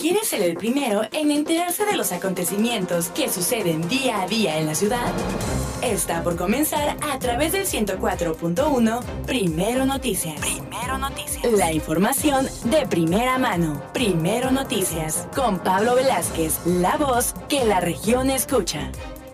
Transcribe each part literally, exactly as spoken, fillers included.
¿Quieres ser el primero en enterarse de los acontecimientos que suceden día a día en la ciudad? Está por comenzar a través del ciento cuatro punto uno Primero Noticias. Primero Noticias. La información de primera mano. Primero Noticias. Con Pablo Velázquez, la voz que la región escucha.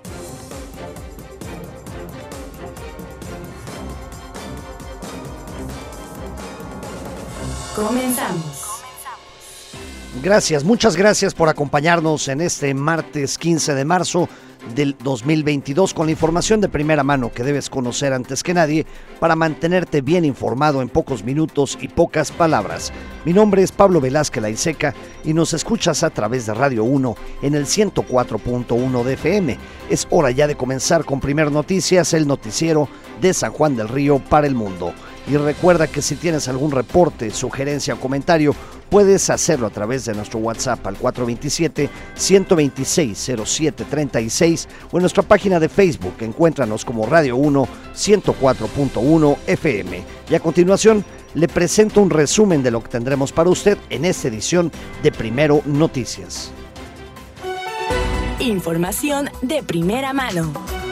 Comenzamos. Gracias, muchas gracias por acompañarnos en este martes quince de marzo del dos mil veintidós con la información de primera mano que debes conocer antes que nadie para mantenerte bien informado en pocos minutos y pocas palabras. Mi nombre es Pablo Velázquez Laiseca y nos escuchas a través de Radio uno en el ciento cuatro punto uno de F M. Es hora ya de comenzar con Primer Noticias, el noticiero de San Juan del Río para el mundo. Y recuerda que si tienes algún reporte, sugerencia o comentario, puedes hacerlo a través de nuestro WhatsApp al cuatro dos siete, uno dos seis, cero siete tres seis o en nuestra página de Facebook. Encuéntranos como Radio uno ciento cuatro punto uno F M. Y a continuación, le presento un resumen de lo que tendremos para usted en esta edición de Primero Noticias. Información de primera mano.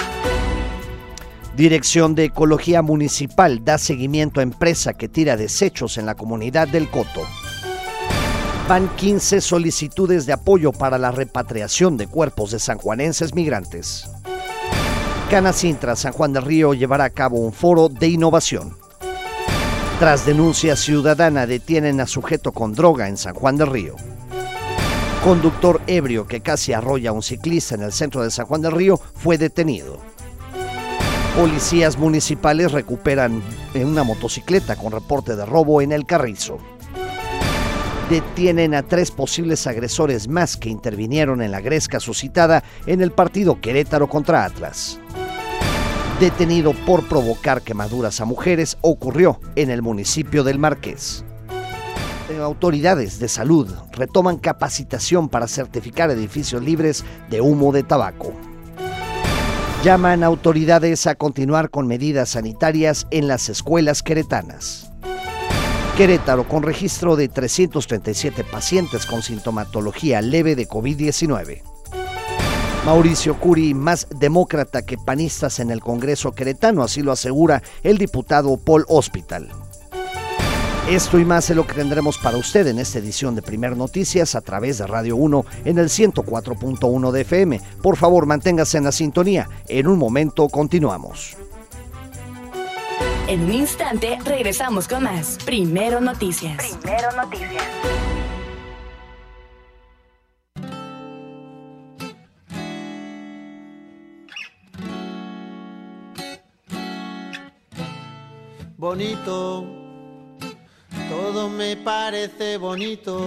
Dirección de Ecología Municipal da seguimiento a empresa que tira desechos en la comunidad del Coto. Van quince solicitudes de apoyo para la repatriación de cuerpos de sanjuanenses migrantes. Canacintra San Juan del Río llevará a cabo un foro de innovación. Tras denuncia ciudadana detienen a sujeto con droga en San Juan del Río. Conductor ebrio que casi arrolla a un ciclista en el centro de San Juan del Río fue detenido. Policías municipales recuperan una motocicleta con reporte de robo en El Carrizo. Detienen a tres posibles agresores más que intervinieron en la gresca suscitada en el partido Querétaro contra Atlas. Detenido por provocar quemaduras a mujeres ocurrió en el municipio del Marqués. Autoridades de salud retoman capacitación para certificar edificios libres de humo de tabaco. Llaman a autoridades a continuar con medidas sanitarias en las escuelas queretanas. Querétaro con registro de trescientos treinta y siete pacientes con sintomatología leve de COVID diecinueve. Mauricio Curi, más demócrata que panistas en el Congreso queretano, así lo asegura el diputado Paul Hospital. Esto y más es lo que tendremos para usted en esta edición de Primer Noticias a través de Radio uno en el ciento cuatro punto uno de F M. Por favor, manténgase en la sintonía. En un momento continuamos. En un instante regresamos con más Primero Noticias. Primero Noticias. Bonito, todo me parece bonito.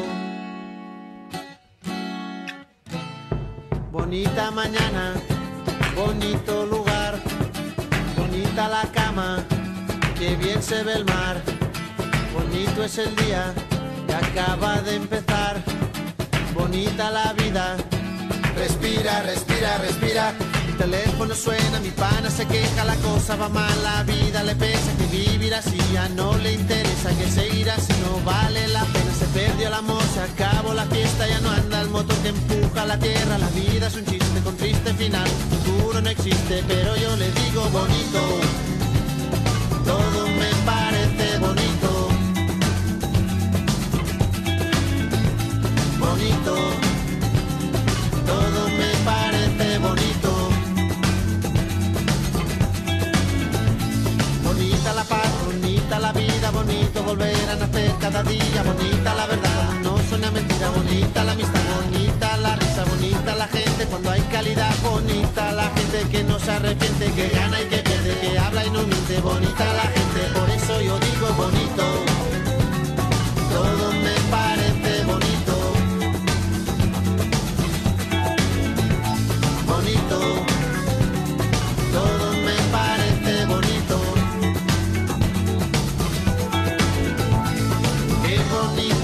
Bonita mañana, bonito lugar, bonita la cama, que bien se ve el mar. Bonito es el día que acaba de empezar, bonita la vida. Respira, respira, respira. Mi teléfono suena, mi pana se queja, la cosa va mal, la vida le pesa, que vivir así ya no le interesa, que seguir así no vale la pena. Se perdió el amor, se acabó la fiesta, ya no anda el motor que empuja la tierra. La vida es un chiste con triste final, futuro no existe, pero yo le digo bonito. Todo me parece bonito. Bonito. Todo me parece bonito. Bonita la paz, bonita la vida, bonito volver a nacer cada día. Bonita la verdad, no suena mentira. Bonita la amistad, bonita la risa, bonita la gente cuando hay calidad. Bonita la gente que no se arrepiente, que gana y que pierde, que habla y no miente. Bonita la gente, por eso yo digo bonito. Todo me parece bonito. Bonito. Todo me parece bonito. Qué bonito.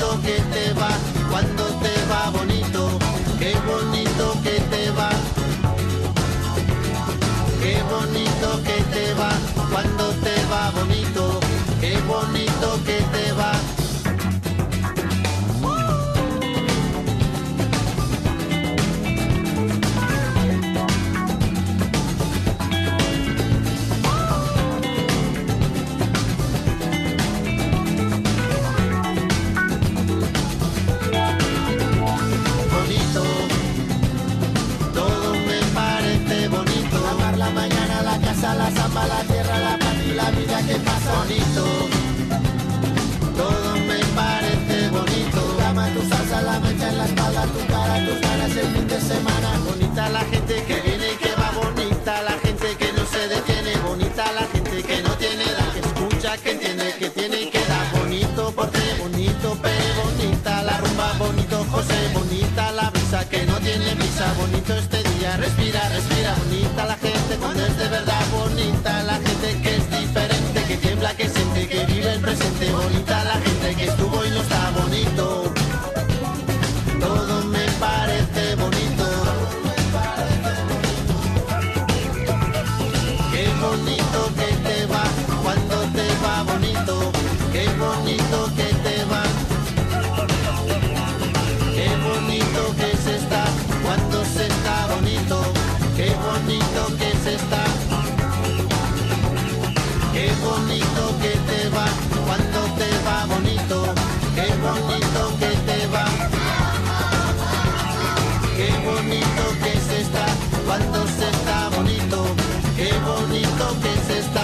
tu salsa, la mancha en la espalda, tu cara, tus ganas el fin de semana. Bonita la gente que viene y que va, bonita la gente que no se detiene, bonita la gente que no tiene edad, que escucha, que entiende, que tiene y que da. Bonito porte, bonito pe, bonita la rumba, bonito José, bonita la brisa que no tiene brisa, bonito este día, respira, respira, bonita la gente cuando es de verdad, bonita la gente que es diferente, que tiembla, que siente, que vive el presente, bonita la gente que estuvo y no está bonito, todo me parece bonito, qué bonito que te va, cuando te va bonito, qué bonito que te va, qué bonito que se está, cuando se está bonito, qué bonito que se está, qué bonito que te va, cuando te va bonito, qué bonito que te va, qué bonito que se está, cuando se está bonito, qué bonito que se está.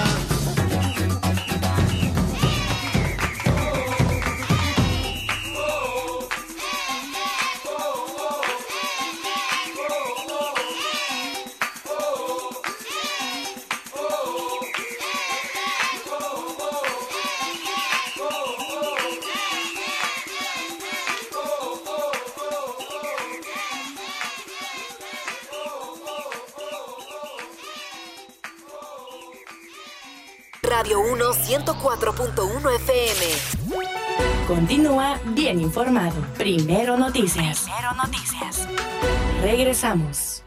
Radio uno ciento cuatro punto uno F M. Continúa bien informado. Primero Noticias. Primero Noticias. Regresamos.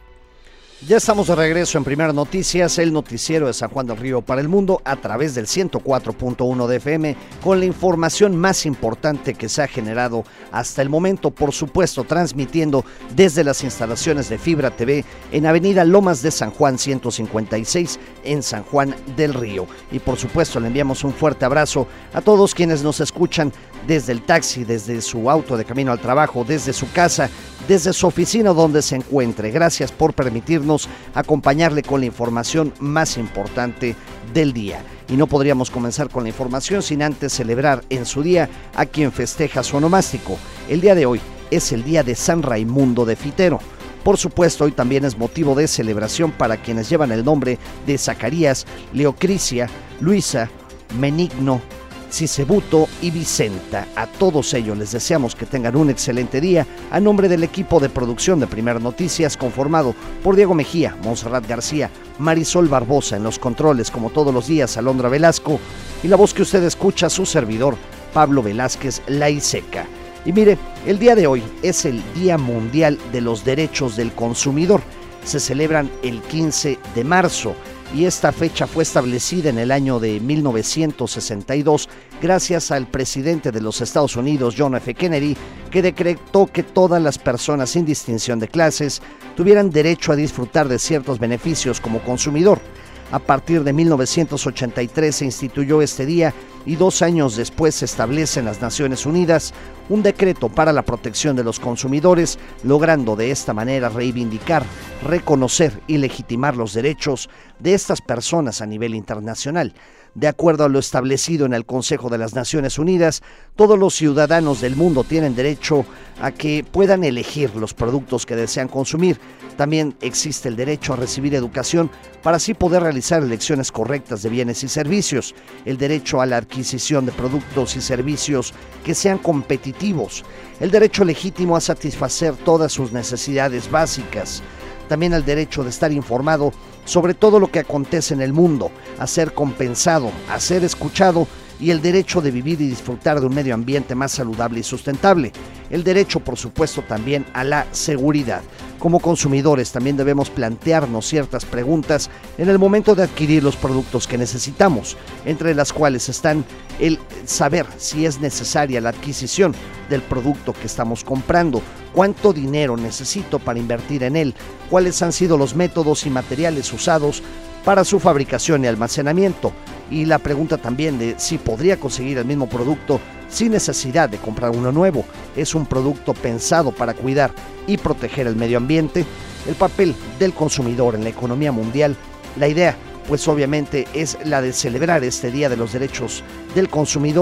Ya estamos de regreso en Primero Noticias, el noticiero de San Juan del Río para el mundo a través del ciento cuatro punto uno de F M con la información más importante que se ha generado hasta el momento, por supuesto transmitiendo desde las instalaciones de Fibra T V en Avenida Lomas de San Juan ciento cincuenta y seis en San Juan del Río. Y por supuesto le enviamos un fuerte abrazo a todos quienes nos escuchan desde el taxi, desde su auto de camino al trabajo, desde su casa, desde su oficina donde se encuentre. Gracias por permitirnos acompañarle con la información más importante del día. Y no podríamos comenzar con la información sin antes celebrar en su día a quien festeja su onomástico. El día de hoy es el día de San Raimundo de Fitero. Por supuesto, hoy también es motivo de celebración para quienes llevan el nombre de Zacarías, Leocrisia, Luisa, Menigno, Sisebuto y Vicenta. A todos ellos les deseamos que tengan un excelente día a nombre del equipo de producción de Primero Noticias conformado por Diego Mejía, Montserrat García, Marisol Barbosa en los controles como todos los días, Alondra Velasco y la voz que usted escucha, su servidor Pablo Velázquez Laiseca. Y mire, el día de hoy es el Día Mundial de los Derechos del Consumidor. Se celebran el quince de marzo. Y esta fecha fue establecida en el año de mil novecientos sesenta y dos gracias al presidente de los Estados Unidos, John F. Kennedy, que decretó que todas las personas sin distinción de clases tuvieran derecho a disfrutar de ciertos beneficios como consumidor. A partir de mil novecientos ochenta y tres se instituyó este día y dos años después se establece en las Naciones Unidas un decreto para la protección de los consumidores, logrando de esta manera reivindicar, reconocer y legitimar los derechos de estas personas a nivel internacional. De acuerdo a lo establecido en el Consejo de las Naciones Unidas, todos los ciudadanos del mundo tienen derecho a que puedan elegir los productos que desean consumir. También existe el derecho a recibir educación para así poder realizar elecciones correctas de bienes y servicios, el derecho a la adquisición de productos y servicios que sean competitivos, el derecho legítimo a satisfacer todas sus necesidades básicas, también el derecho de estar informado sobre todo lo que acontece en el mundo, a ser compensado, a ser escuchado y el derecho de vivir y disfrutar de un medio ambiente más saludable y sustentable. El derecho, por supuesto, también a la seguridad. Como consumidores también debemos plantearnos ciertas preguntas en el momento de adquirir los productos que necesitamos, entre las cuales están el saber si es necesaria la adquisición del producto que estamos comprando, cuánto dinero necesito para invertir en él, cuáles han sido los métodos y materiales usados para su fabricación y almacenamiento, y la pregunta también de si podría conseguir el mismo producto sin necesidad de comprar uno nuevo. ¿Es un producto pensado para cuidar y proteger el medio ambiente? El papel del consumidor en la economía mundial. La idea, pues obviamente, es la de celebrar este Día de los Derechos del Consumidor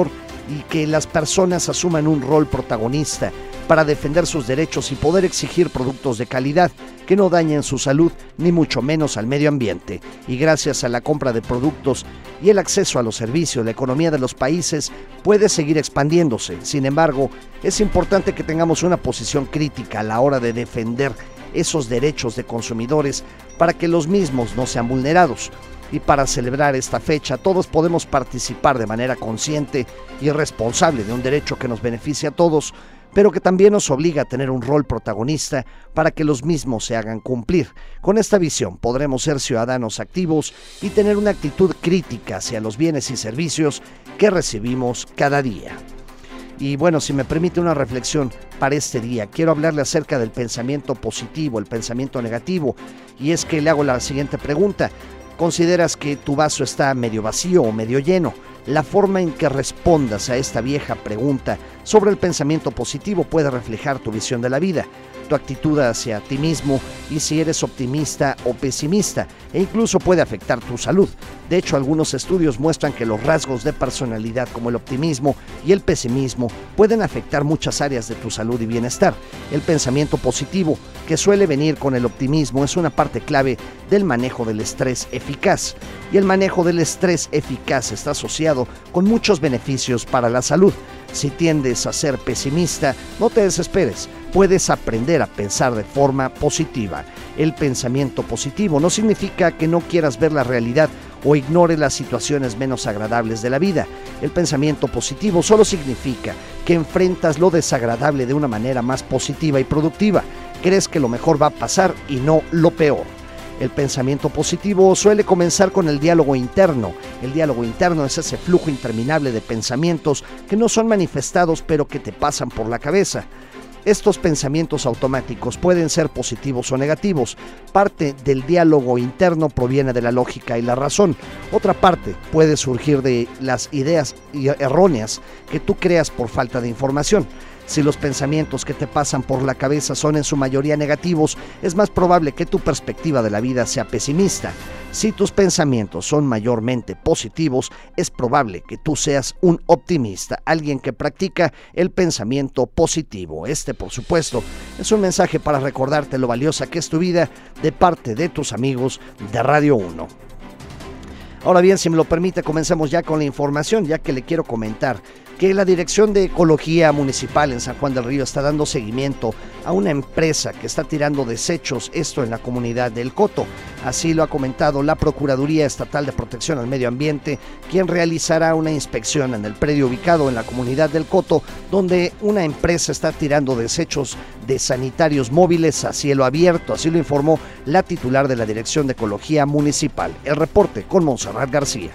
y que las personas asuman un rol protagonista para defender sus derechos y poder exigir productos de calidad que no dañen su salud ni mucho menos al medio ambiente. Y gracias a la compra de productos y el acceso a los servicios, la economía de los países puede seguir expandiéndose. Sin embargo, es importante que tengamos una posición crítica a la hora de defender esos derechos de consumidores para que los mismos no sean vulnerados. Y para celebrar esta fecha, todos podemos participar de manera consciente y responsable de un derecho que nos beneficia a todos, pero que también nos obliga a tener un rol protagonista para que los mismos se hagan cumplir. Con esta visión podremos ser ciudadanos activos y tener una actitud crítica hacia los bienes y servicios que recibimos cada día. Y bueno, si me permite una reflexión para este día, quiero hablarle acerca del pensamiento positivo, el pensamiento negativo, y es que le hago la siguiente pregunta. ¿Consideras que tu vaso está medio vacío o medio lleno? La forma en que respondas a esta vieja pregunta sobre el pensamiento positivo puede reflejar tu visión de la vida, tu actitud hacia ti mismo y si eres optimista o pesimista, e incluso puede afectar tu salud. De hecho, algunos estudios muestran que los rasgos de personalidad como el optimismo y el pesimismo pueden afectar muchas áreas de tu salud y bienestar. El pensamiento positivo, que suele venir con el optimismo, es una parte clave del manejo del estrés eficaz. Y el manejo del estrés eficaz está asociado con muchos beneficios para la salud. Si tiendes a ser pesimista, no te desesperes. Puedes aprender a pensar de forma positiva. El pensamiento positivo no significa que no quieras ver la realidad o ignore las situaciones menos agradables de la vida. El pensamiento positivo solo significa que enfrentas lo desagradable de una manera más positiva y productiva. Crees que lo mejor va a pasar y no lo peor. El pensamiento positivo suele comenzar con el diálogo interno. El diálogo interno es ese flujo interminable de pensamientos que no son manifestados pero que te pasan por la cabeza. Estos pensamientos automáticos pueden ser positivos o negativos. Parte del diálogo interno proviene de la lógica y la razón. Otra parte puede surgir de las ideas erróneas que tú creas por falta de información. Si los pensamientos que te pasan por la cabeza son en su mayoría negativos, es más probable que tu perspectiva de la vida sea pesimista. Si tus pensamientos son mayormente positivos, es probable que tú seas un optimista, alguien que practica el pensamiento positivo. Este, por supuesto, es un mensaje para recordarte lo valiosa que es tu vida de parte de tus amigos de Radio uno. Ahora bien, si me lo permite, comencemos ya con la información, ya que le quiero comentar que la Dirección de Ecología Municipal en San Juan del Río está dando seguimiento a una empresa que está tirando desechos, esto en la comunidad del Coto. Así lo ha comentado la Procuraduría Estatal de Protección al Medio Ambiente, quien realizará una inspección en el predio ubicado en la comunidad del Coto, donde una empresa está tirando desechos de sanitarios móviles a cielo abierto. Así lo informó la titular de la Dirección de Ecología Municipal. El reporte con Montserrat García.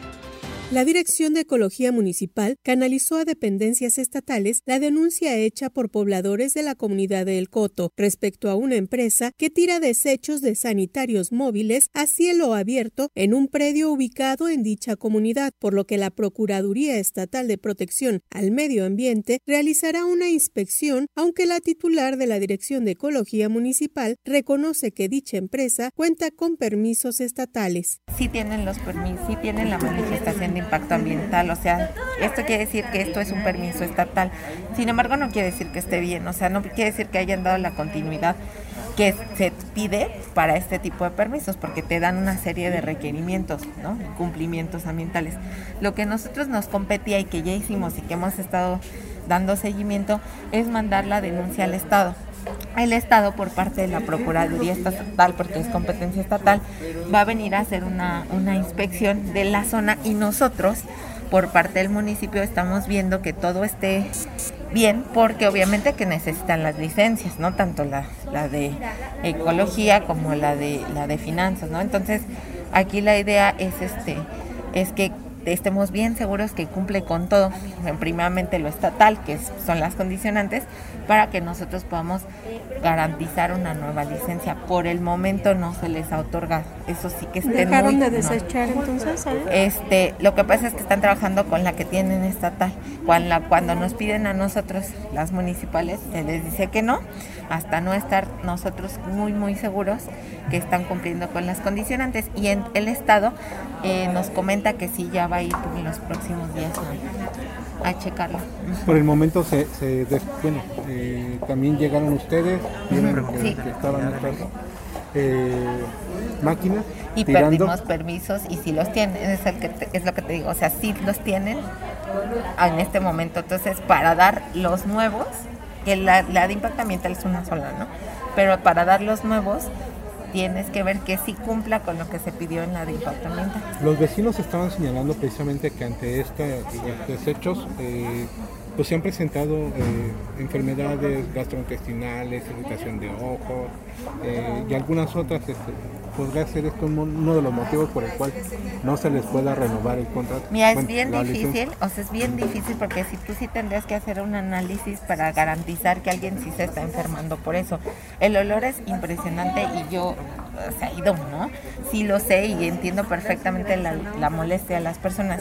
La Dirección de Ecología Municipal canalizó a dependencias estatales la denuncia hecha por pobladores de la comunidad de El Coto respecto a una empresa que tira desechos de sanitarios móviles a cielo abierto en un predio ubicado en dicha comunidad, por lo que la Procuraduría Estatal de Protección al Medio Ambiente realizará una inspección, aunque la titular de la Dirección de Ecología Municipal reconoce que dicha empresa cuenta con permisos estatales. Sí tienen los permisos, sí tienen la manifestación de impacto ambiental, o sea, esto quiere decir que esto es un permiso estatal. Sin embargo, no quiere decir que esté bien, o sea, no quiere decir que hayan dado la continuidad que se pide para este tipo de permisos, porque te dan una serie de requerimientos, ¿no? Cumplimientos ambientales. Lo que a nosotros nos competía y que ya hicimos y que hemos estado dando seguimiento es mandar la denuncia al Estado. El Estado, por parte de la Procuraduría Estatal, porque es competencia estatal, va a venir a hacer una, una inspección de la zona y nosotros, por parte del municipio, estamos viendo que todo esté bien, porque obviamente que necesitan las licencias, ¿no? Tanto la, la de ecología como la de la de finanzas, ¿no? Entonces, aquí la idea es este, es que estemos bien seguros que cumple con todo, primeramente lo estatal, que son las condicionantes, para que nosotros podamos garantizar una nueva licencia. Por el momento no se les ha otorgado, eso sí que estén ¿Dejaron muy, de desechar no. entonces? ¿sabes? Este, lo que pasa es que están trabajando con la que tienen estatal. Cuando, la, cuando nos piden a nosotros, las municipales, se les dice que no, hasta no estar nosotros muy muy seguros que están cumpliendo con las condicionantes. Y en el Estado eh, nos comenta que sí, ya va a ir en los próximos días a checarlo. Por el momento se, se des, bueno, eh, también llegaron ustedes, vieron que, sí. que estaban estas eh, máquinas y tirando. Perdimos permisos y si los tienen, es, el que te, es lo que te digo, o sea, sí los tienen en este momento. Entonces, para dar los nuevos, que la, la de impacto ambiental es una sola, ¿no? Pero para dar los nuevos tienes que ver que sí cumpla con lo que se pidió en la de impacto ambiental. Los vecinos estaban señalando precisamente que ante este, estos hechos eh, pues se han presentado eh, enfermedades gastrointestinales, irritación de ojos eh, y algunas otras. Este, ¿Podría ser esto uno de los motivos por el cual no se les pueda renovar el contrato? Mira, es bueno, bien difícil, licencia. o sea, es bien difícil porque si tú sí tendrías que hacer un análisis para garantizar que alguien sí se está enfermando por eso. El olor es impresionante y yo, o sea, ido, ¿no? Sí lo sé y entiendo perfectamente la, la molestia de las personas.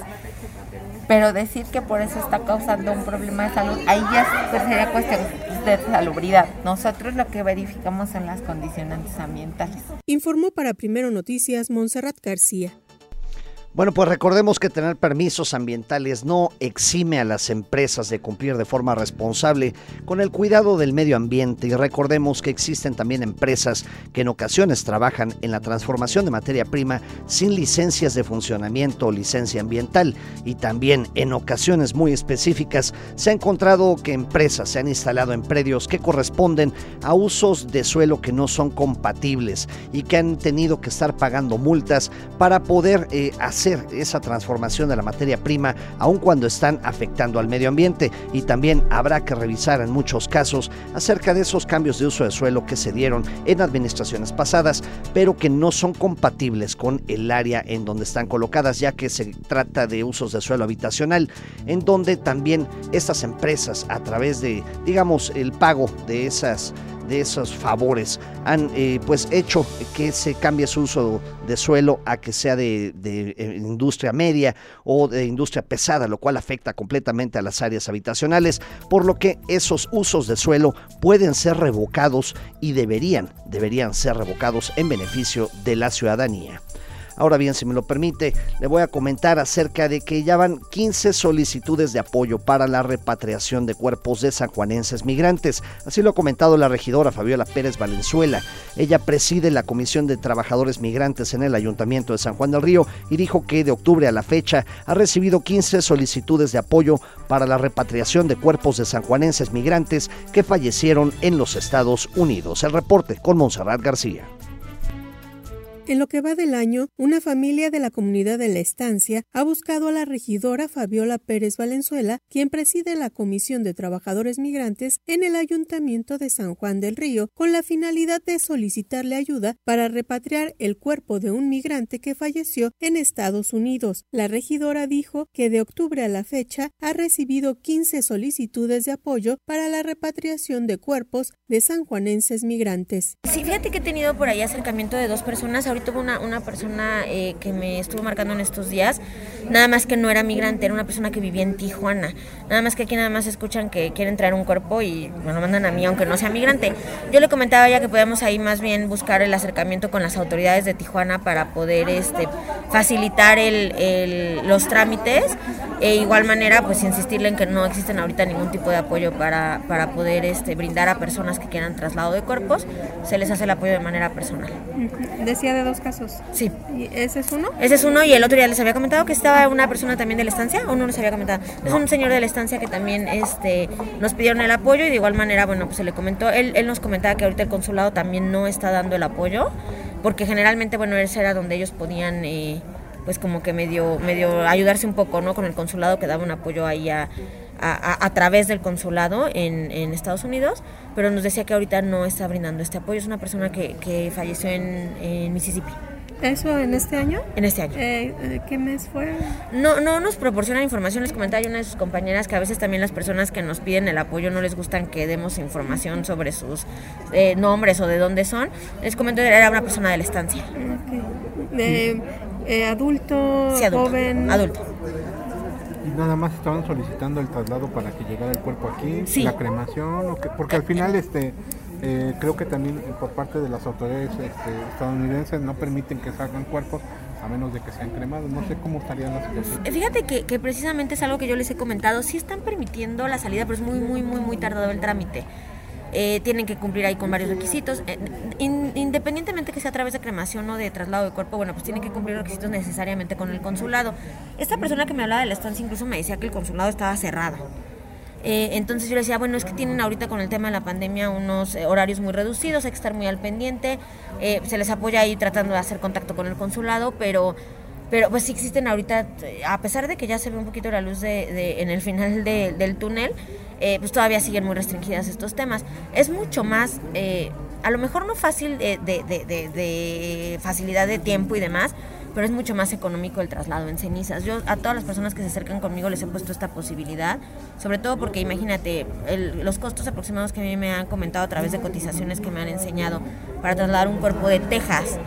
Pero decir que por eso está causando un problema de salud, ahí ya pues, sería cuestión de salubridad. Nosotros lo que verificamos son las condicionantes ambientales. Informó para Primero Noticias Montserrat García. Bueno, pues recordemos que tener permisos ambientales no exime a las empresas de cumplir de forma responsable con el cuidado del medio ambiente y recordemos que existen también empresas que en ocasiones trabajan en la transformación de materia prima sin licencias de funcionamiento o licencia ambiental y también en ocasiones muy específicas se ha encontrado que empresas se han instalado en predios que corresponden a usos de suelo que no son compatibles y que han tenido que estar pagando multas para poder eh, hacer esa transformación de la materia prima, aun cuando están afectando al medio ambiente. Y también habrá que revisar en muchos casos acerca de esos cambios de uso de suelo que se dieron en administraciones pasadas, pero que no son compatibles con el área en donde están colocadas, ya que se trata de usos de suelo habitacional, en donde también estas empresas, a través de, digamos, el pago de esas de esos favores han eh, pues hecho que se cambie su uso de suelo a que sea de, de, de industria media o de industria pesada, lo cual afecta completamente a las áreas habitacionales, por lo que esos usos de suelo pueden ser revocados y deberían, deberían ser revocados en beneficio de la ciudadanía. Ahora bien, si me lo permite, le voy a comentar acerca de que ya van quince solicitudes de apoyo para la repatriación de cuerpos de sanjuanenses migrantes. Así lo ha comentado la regidora Fabiola Pérez Valenzuela. Ella preside la Comisión de Trabajadores Migrantes en el Ayuntamiento de San Juan del Río y dijo que de octubre a la fecha ha recibido quince solicitudes de apoyo para la repatriación de cuerpos de sanjuanenses migrantes que fallecieron en los Estados Unidos. El reporte con Montserrat García. En lo que va del año, una familia de la comunidad de La Estancia ha buscado a la regidora Fabiola Pérez Valenzuela, quien preside la Comisión de Trabajadores Migrantes en el Ayuntamiento de San Juan del Río, con la finalidad de solicitarle ayuda para repatriar el cuerpo de un migrante que falleció en Estados Unidos. La regidora dijo que de octubre a la fecha ha recibido quince solicitudes de apoyo para la repatriación de cuerpos de sanjuanenses migrantes. Sí, fíjate que he tenido por ahí acercamiento de dos personas. Ahorita hubo una, una persona eh, que me estuvo marcando en estos días, nada más que no era migrante, era una persona que vivía en Tijuana. Nada más que aquí nada más escuchan que quieren traer un cuerpo y me lo mandan a mí aunque no sea migrante. Yo le comentaba ya que podíamos ahí más bien buscar el acercamiento con las autoridades de Tijuana para poder este, facilitar el, el, los trámites. E igual manera pues insistirle en que no existen ahorita ningún tipo de apoyo para, para poder este, brindar a personas que quieran traslado de cuerpos. Se les hace el apoyo de manera personal. Decía de dos casos. Sí. ¿Y ese es uno? Ese es uno, y el otro ya les había comentado que estaba una persona también de La Estancia, o no les había comentado. Es un señor de La Estancia que también este, nos pidieron el apoyo y de igual manera, bueno, pues se le comentó, él, él nos comentaba que ahorita el consulado también no está dando el apoyo, porque generalmente, bueno, ese era donde ellos podían, eh, pues como que medio, medio ayudarse un poco, ¿no? Con el consulado que daba un apoyo ahí a... A, a, a través del consulado en, en Estados Unidos, pero nos decía que ahorita no está brindando este apoyo. Es una persona que, que falleció en, en Mississippi. ¿Eso en este año? En este año. Eh, ¿Qué mes fue? No, no nos proporcionan información. Les comentaba una de sus compañeras que a veces también las personas que nos piden el apoyo no les gustan que demos información sobre sus eh, nombres o de dónde son. Les comento que era una persona de La Estancia. Okay. Eh, eh, ¿Adulto? Sí, adulto. ¿Joven? Adulto. ¿Y nada más estaban solicitando el traslado para que llegara el cuerpo aquí? Sí. ¿La cremación? ¿O qué? Porque al final este eh, creo que también por parte de las autoridades este, estadounidenses no permiten que salgan cuerpos a menos de que sean cremados. No sé cómo estarían las situaciones. Fíjate que, que precisamente es algo que yo les he comentado, sí están permitiendo la salida, pero es muy, muy, muy, muy tardado el trámite. Eh, tienen que cumplir ahí con varios requisitos, eh, in, independientemente que sea a través de cremación o de traslado de cuerpo, bueno, pues tienen que cumplir requisitos necesariamente con el consulado. Esta persona que me hablaba de la estancia incluso me decía que el consulado estaba cerrado. Eh, entonces yo le decía, bueno, es que tienen ahorita con el tema de la pandemia unos eh, horarios muy reducidos, hay que estar muy al pendiente, eh, se les apoya ahí tratando de hacer contacto con el consulado, pero... Pero pues sí existen ahorita, a pesar de que ya se ve un poquito la luz de, de, en el final de, del túnel, eh, pues todavía siguen muy restringidas estos temas. Es mucho más, eh, a lo mejor no fácil de, de, de, de, de facilidad de tiempo y demás, pero es mucho más económico el traslado en cenizas. Yo a todas las personas que se acercan conmigo les he puesto esta posibilidad, sobre todo porque imagínate, el, los costos aproximados que a mí me han comentado a través de cotizaciones que me han enseñado para trasladar un cuerpo de Texas,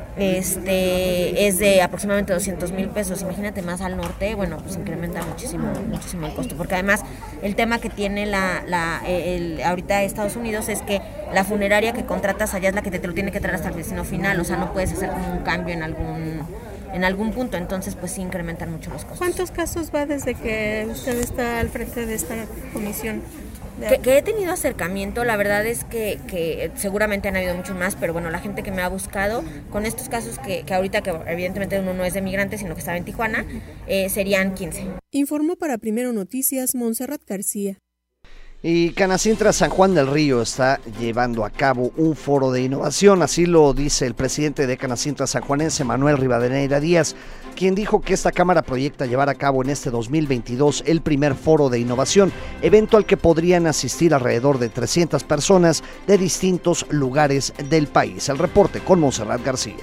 Este es de aproximadamente doscientos mil pesos. Imagínate más al norte, bueno, pues incrementa muchísimo, muchísimo el costo, porque además el tema que tiene la, la el, ahorita Estados Unidos es que la funeraria que contratas allá es la que te, te lo tiene que traer hasta el destino final, o sea, no puedes hacer como un cambio en algún en algún punto, entonces pues sí incrementan mucho los costos. ¿Cuántos casos va desde que usted está al frente de esta comisión? Que, que he tenido acercamiento, la verdad es que, que seguramente han habido muchos más, pero bueno, la gente que me ha buscado con estos casos que, que ahorita, que evidentemente uno no es de migrante, sino que estaba en Tijuana, eh, serían quince. Informó para Primero Noticias Montserrat García. Y Canacintra San Juan del Río está llevando a cabo un foro de innovación, así lo dice el presidente de Canacintra sanjuanense, Manuel Rivadeneira Díaz, quien dijo que esta Cámara proyecta llevar a cabo en este dos mil veintidós el primer foro de innovación, evento al que podrían asistir alrededor de trescientas personas de distintos lugares del país. El reporte con Montserrat García.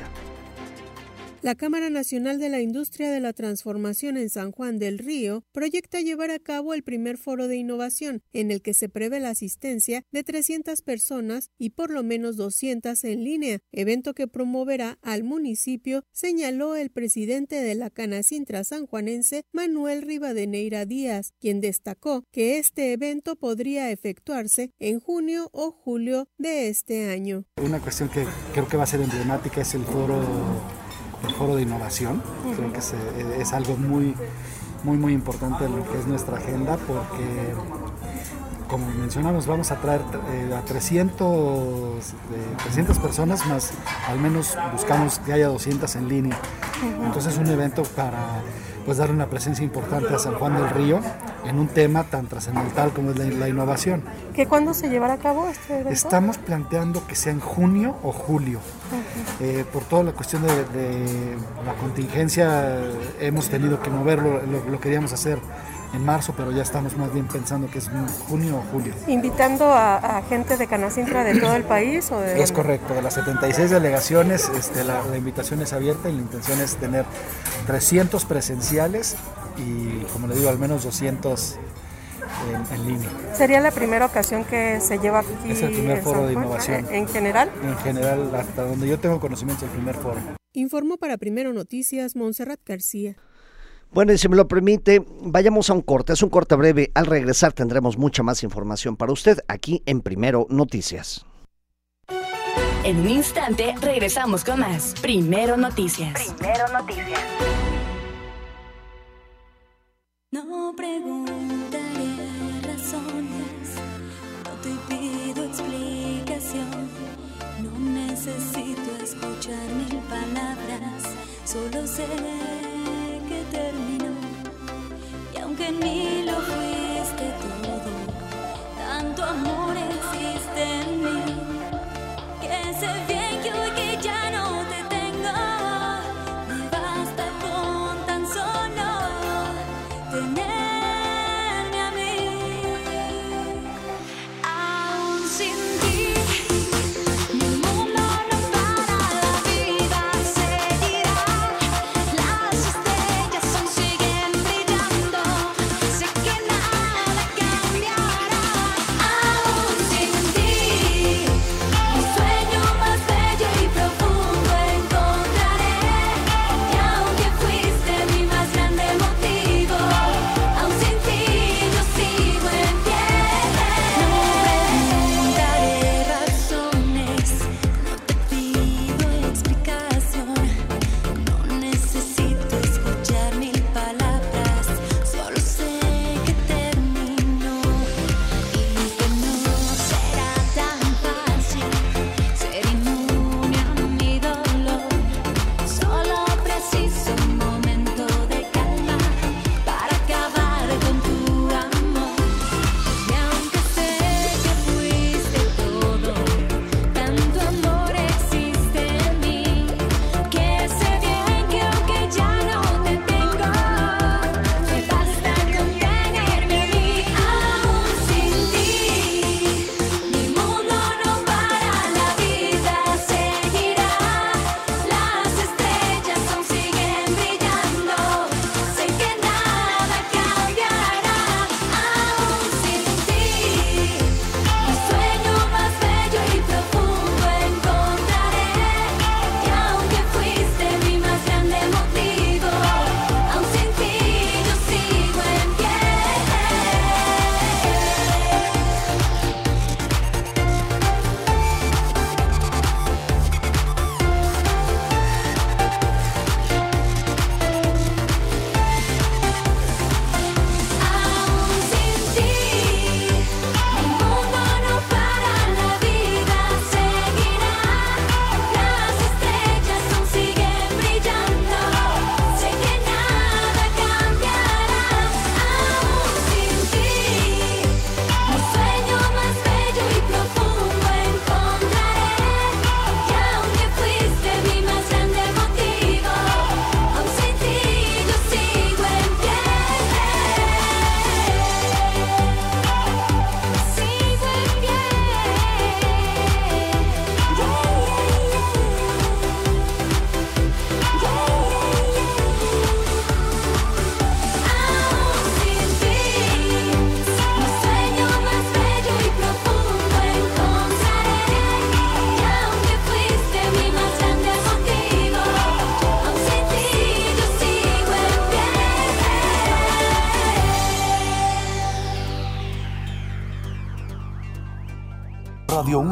La Cámara Nacional de la Industria de la Transformación en San Juan del Río proyecta llevar a cabo el primer foro de innovación, en el que se prevé la asistencia de trescientas personas y por lo menos doscientas en línea, evento que promoverá al municipio, señaló el presidente de la Canacintra sanjuanense, Manuel Rivadeneira Díaz, quien destacó que este evento podría efectuarse en junio o julio de este año. Una cuestión que creo que va a ser emblemática es el foro el foro de innovación. Uh-huh. Creo que es, es algo muy, muy, muy importante en lo que es nuestra agenda, porque, como mencionamos, vamos a traer eh, a trescientas personas, más al menos buscamos que haya doscientas en línea. Uh-huh. Entonces es un evento para pues darle una presencia importante a San Juan del Río en un tema tan trascendental como es la, la innovación. ¿Qué cuándo se llevará a cabo este evento? Estamos planteando que sea en junio o julio. Uh-huh. Eh, por toda la cuestión de, de la contingencia hemos tenido que moverlo, lo, lo queríamos hacer en marzo, pero ya estamos más bien pensando que es junio o julio. ¿Invitando a, a gente de Canacintra de todo el país? ¿O de... Es correcto, de las setenta y seis delegaciones este, la, la invitación es abierta y la intención es tener trescientos presenciales y, como le digo, al menos doscientos en, en línea. ¿Sería la primera ocasión que se lleva aquí? Es el primer foro San de Juan, innovación. ¿En general? En general, hasta donde yo tengo conocimiento, el primer foro. Informó para Primero Noticias Montserrat García. Bueno, y si me lo permite, vayamos a un corte, es un corte breve. Al regresar tendremos mucha más información para usted aquí en Primero Noticias. En un instante regresamos con más Primero Noticias. Primero Noticias. No preguntaré razones, no te pido explicación, no necesito escuchar mil palabras, solo sé que terminó. Y aunque en mí lo fuiste todo, tanto amor existe en mí, que sé bien que hoy que ya no te tengo, me basta con tan solo tenerme a mí. Aún sin ti mi mundo no para, la vida seguirá, la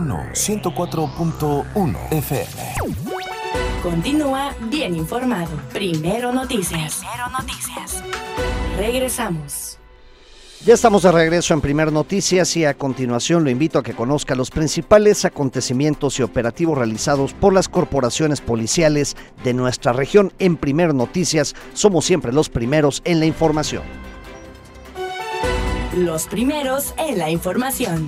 uno, ciento cuatro punto uno F M. Continúa bien informado. Primero Noticias. Primero Noticias. Regresamos. Ya estamos de regreso en Primer Noticias y a continuación lo invito a que conozca los principales acontecimientos y operativos realizados por las corporaciones policiales de nuestra región. En Primer Noticias somos siempre los primeros en la información. Los primeros en la información.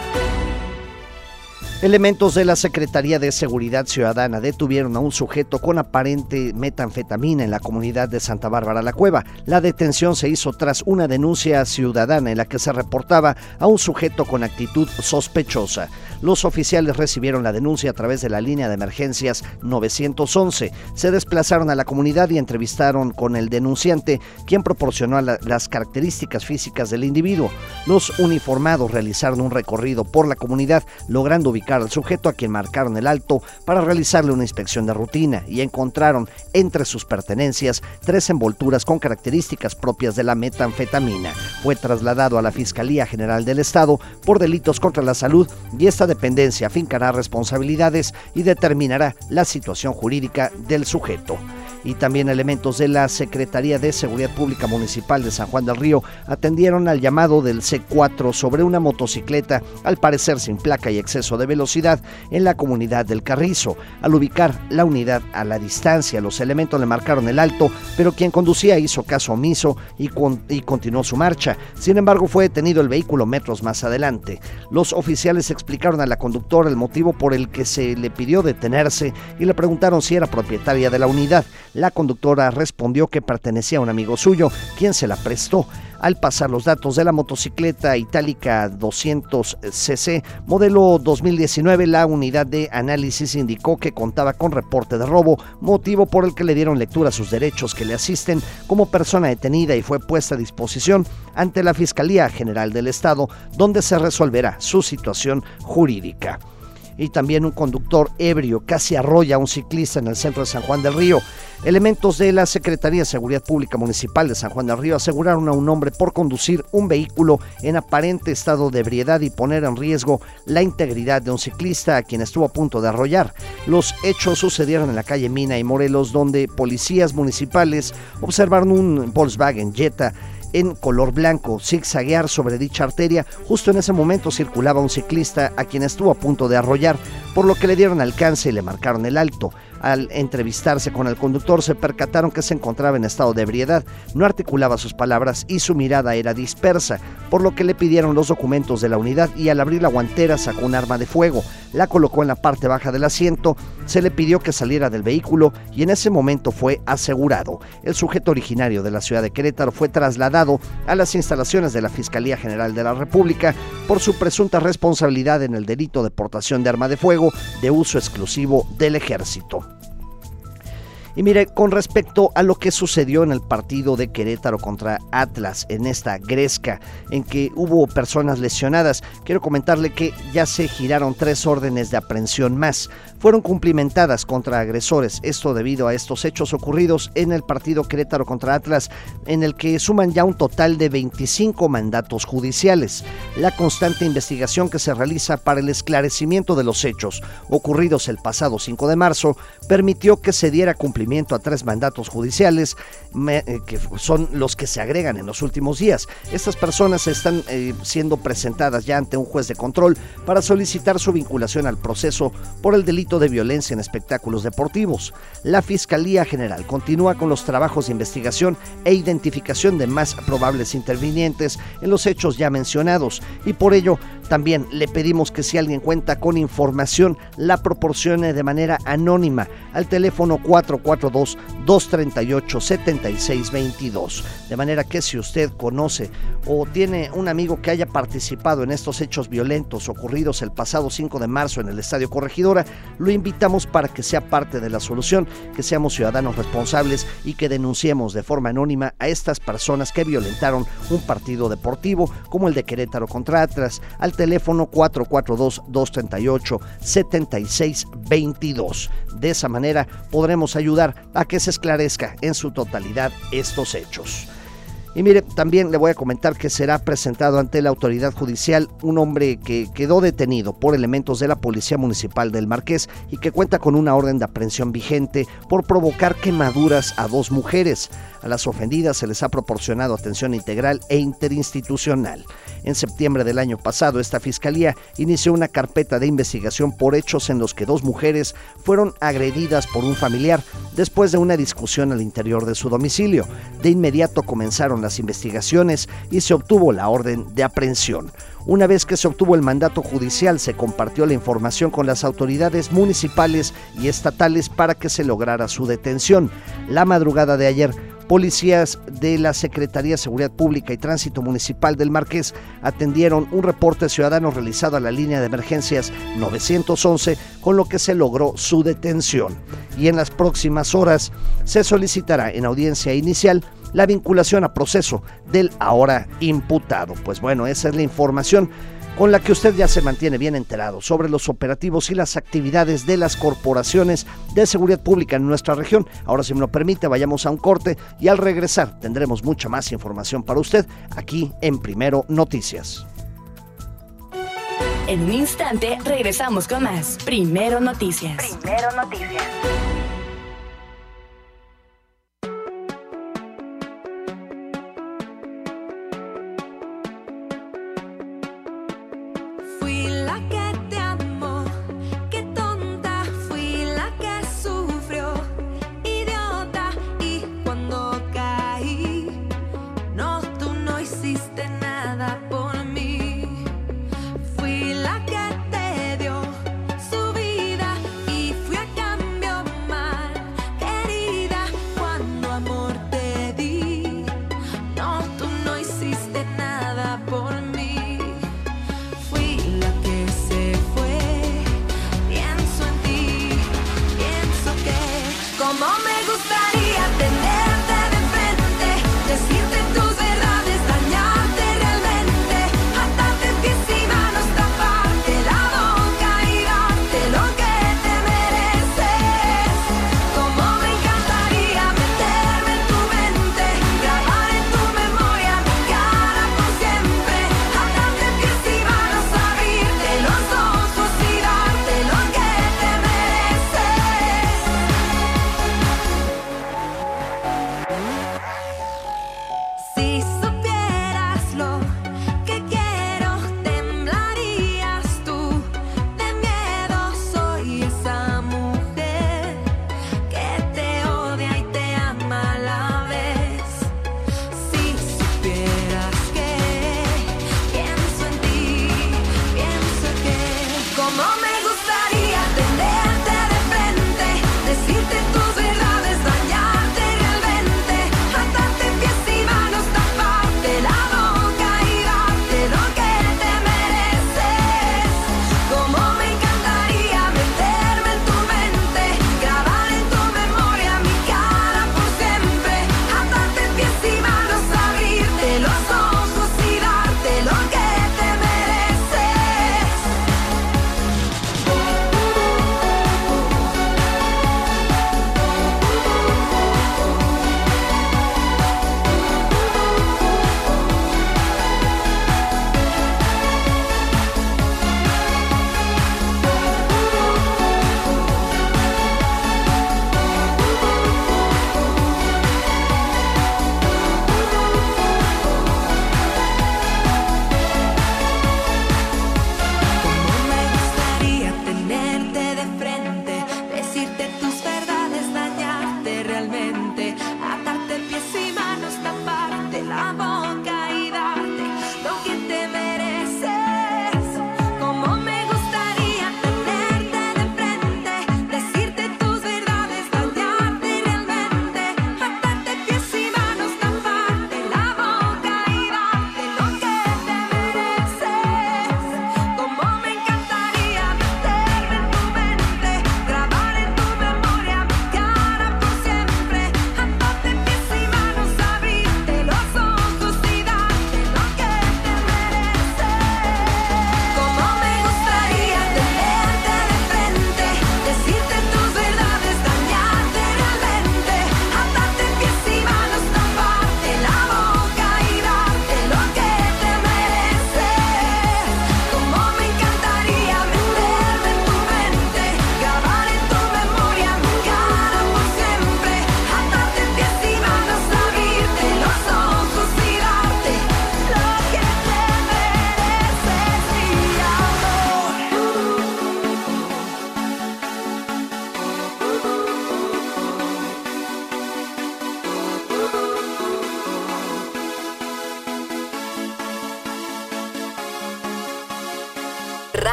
Elementos de la Secretaría de Seguridad Ciudadana detuvieron a un sujeto con aparente metanfetamina en la comunidad de Santa Bárbara la Cueva. La detención se hizo tras una denuncia ciudadana en la que se reportaba a un sujeto con actitud sospechosa. Los oficiales recibieron la denuncia a través de la línea de emergencias nueve once. Se desplazaron a la comunidad y entrevistaron con el denunciante, quien proporcionó la, las características físicas del individuo. Los uniformados realizaron un recorrido por la comunidad, logrando ubicar al sujeto, a quien marcaron el alto para realizarle una inspección de rutina, y encontraron entre sus pertenencias tres envolturas con características propias de la metanfetamina. Fue trasladado a la Fiscalía General del Estado por delitos contra la salud y esta dependencia afincará responsabilidades y determinará la situación jurídica del sujeto. Y también elementos de la Secretaría de Seguridad Pública Municipal de San Juan del Río atendieron al llamado del C cuatro sobre una motocicleta, al parecer sin placa y exceso de velocidad, en la comunidad del Carrizo. Al ubicar la unidad a la distancia, los elementos le marcaron el alto, pero quien conducía hizo caso omiso y, con, y continuó su marcha. Sin embargo, fue detenido el vehículo metros más adelante. Los oficiales explicaron a la conductora el motivo por el que se le pidió detenerse y le preguntaron si era propietaria de la unidad. La conductora respondió que pertenecía a un amigo suyo, quien se la prestó. Al pasar los datos de la motocicleta Itálica doscientos C C, modelo dos mil diecinueve, la unidad de análisis indicó que contaba con reporte de robo, motivo por el que le dieron lectura a sus derechos que le asisten como persona detenida y fue puesta a disposición ante la Fiscalía General del Estado, donde se resolverá su situación jurídica. Y también un conductor ebrio casi arrolla a un ciclista en el centro de San Juan del Río. Elementos de la Secretaría de Seguridad Pública Municipal de San Juan del Río aseguraron a un hombre por conducir un vehículo en aparente estado de ebriedad y poner en riesgo la integridad de un ciclista a quien estuvo a punto de arrollar. Los hechos sucedieron en la calle Mina y Morelos, donde policías municipales observaron un Volkswagen Jetta en color blanco zigzaguear sobre dicha arteria. Justo en ese momento circulaba un ciclista a quien estuvo a punto de arrollar, por lo que le dieron alcance y le marcaron el alto. Al entrevistarse con el conductor se percataron que se encontraba en estado de ebriedad, no articulaba sus palabras y su mirada era dispersa, por lo que le pidieron los documentos de la unidad y al abrir la guantera sacó un arma de fuego, la colocó en la parte baja del asiento, se le pidió que saliera del vehículo y en ese momento fue asegurado. El sujeto, originario de la ciudad de Querétaro, fue trasladado a las instalaciones de la Fiscalía General de la República por su presunta responsabilidad en el delito de portación de arma de fuego de uso exclusivo del Ejército. Y mire, con respecto a lo que sucedió en el partido de Querétaro contra Atlas, en esta gresca en que hubo personas lesionadas, quiero comentarle que ya se giraron tres órdenes de aprehensión más. Fueron cumplimentadas contra agresores, esto debido a estos hechos ocurridos en el partido Querétaro contra Atlas, en el que suman ya un total de veinticinco mandatos judiciales. La constante investigación que se realiza para el esclarecimiento de los hechos ocurridos el pasado cinco de marzo permitió que se diera cumplimiento a tres mandatos judiciales, me, eh, que son los que se agregan en los últimos días. Estas personas están eh, siendo presentadas ya ante un juez de control para solicitar su vinculación al proceso por el delito de violencia en espectáculos deportivos. La Fiscalía General continúa con los trabajos de investigación e identificación de más probables intervinientes en los hechos ya mencionados, y por ello también le pedimos que si alguien cuenta con información la proporcione de manera anónima al teléfono cuatro cuatro dos, dos tres ocho, siete seis dos dos, de manera que si usted conoce o tiene un amigo que haya participado en estos hechos violentos ocurridos el pasado cinco de marzo en el Estadio Corregidora, lo invitamos para que sea parte de la solución, que seamos ciudadanos responsables y que denunciemos de forma anónima a estas personas que violentaron un partido deportivo como el de Querétaro contra Atlas al teléfono cuatro cuatro dos, dos tres ocho, siete seis dos dos. De esa manera podremos ayudar a que se esclarezca en su totalidad estos hechos. Y mire, también le voy a comentar que será presentado ante la autoridad judicial un hombre que quedó detenido por elementos de la Policía Municipal del Marqués y que cuenta con una orden de aprehensión vigente por provocar quemaduras a dos mujeres. A las ofendidas se les ha proporcionado atención integral e interinstitucional. En septiembre del año pasado, esta fiscalía inició una carpeta de investigación por hechos en los que dos mujeres fueron agredidas por un familiar después de una discusión al interior de su domicilio. De inmediato comenzaron las investigaciones y se obtuvo la orden de aprehensión. Una vez que se obtuvo el mandato judicial, se compartió la información con las autoridades municipales y estatales para que se lograra su detención. La madrugada de ayer, policías de la Secretaría de Seguridad Pública y Tránsito Municipal del Marqués atendieron un reporte ciudadano realizado a la línea de emergencias nueve once, con lo que se logró su detención. Y en las próximas horas se solicitará en audiencia inicial la vinculación a proceso del ahora imputado. Pues bueno, esa es la información con la que usted ya se mantiene bien enterado sobre los operativos y las actividades de las corporaciones de seguridad pública en nuestra región. Ahora, si me lo permite, vayamos a un corte y al regresar tendremos mucha más información para usted aquí en Primero Noticias. En un instante regresamos con más Primero Noticias. Primero Noticias.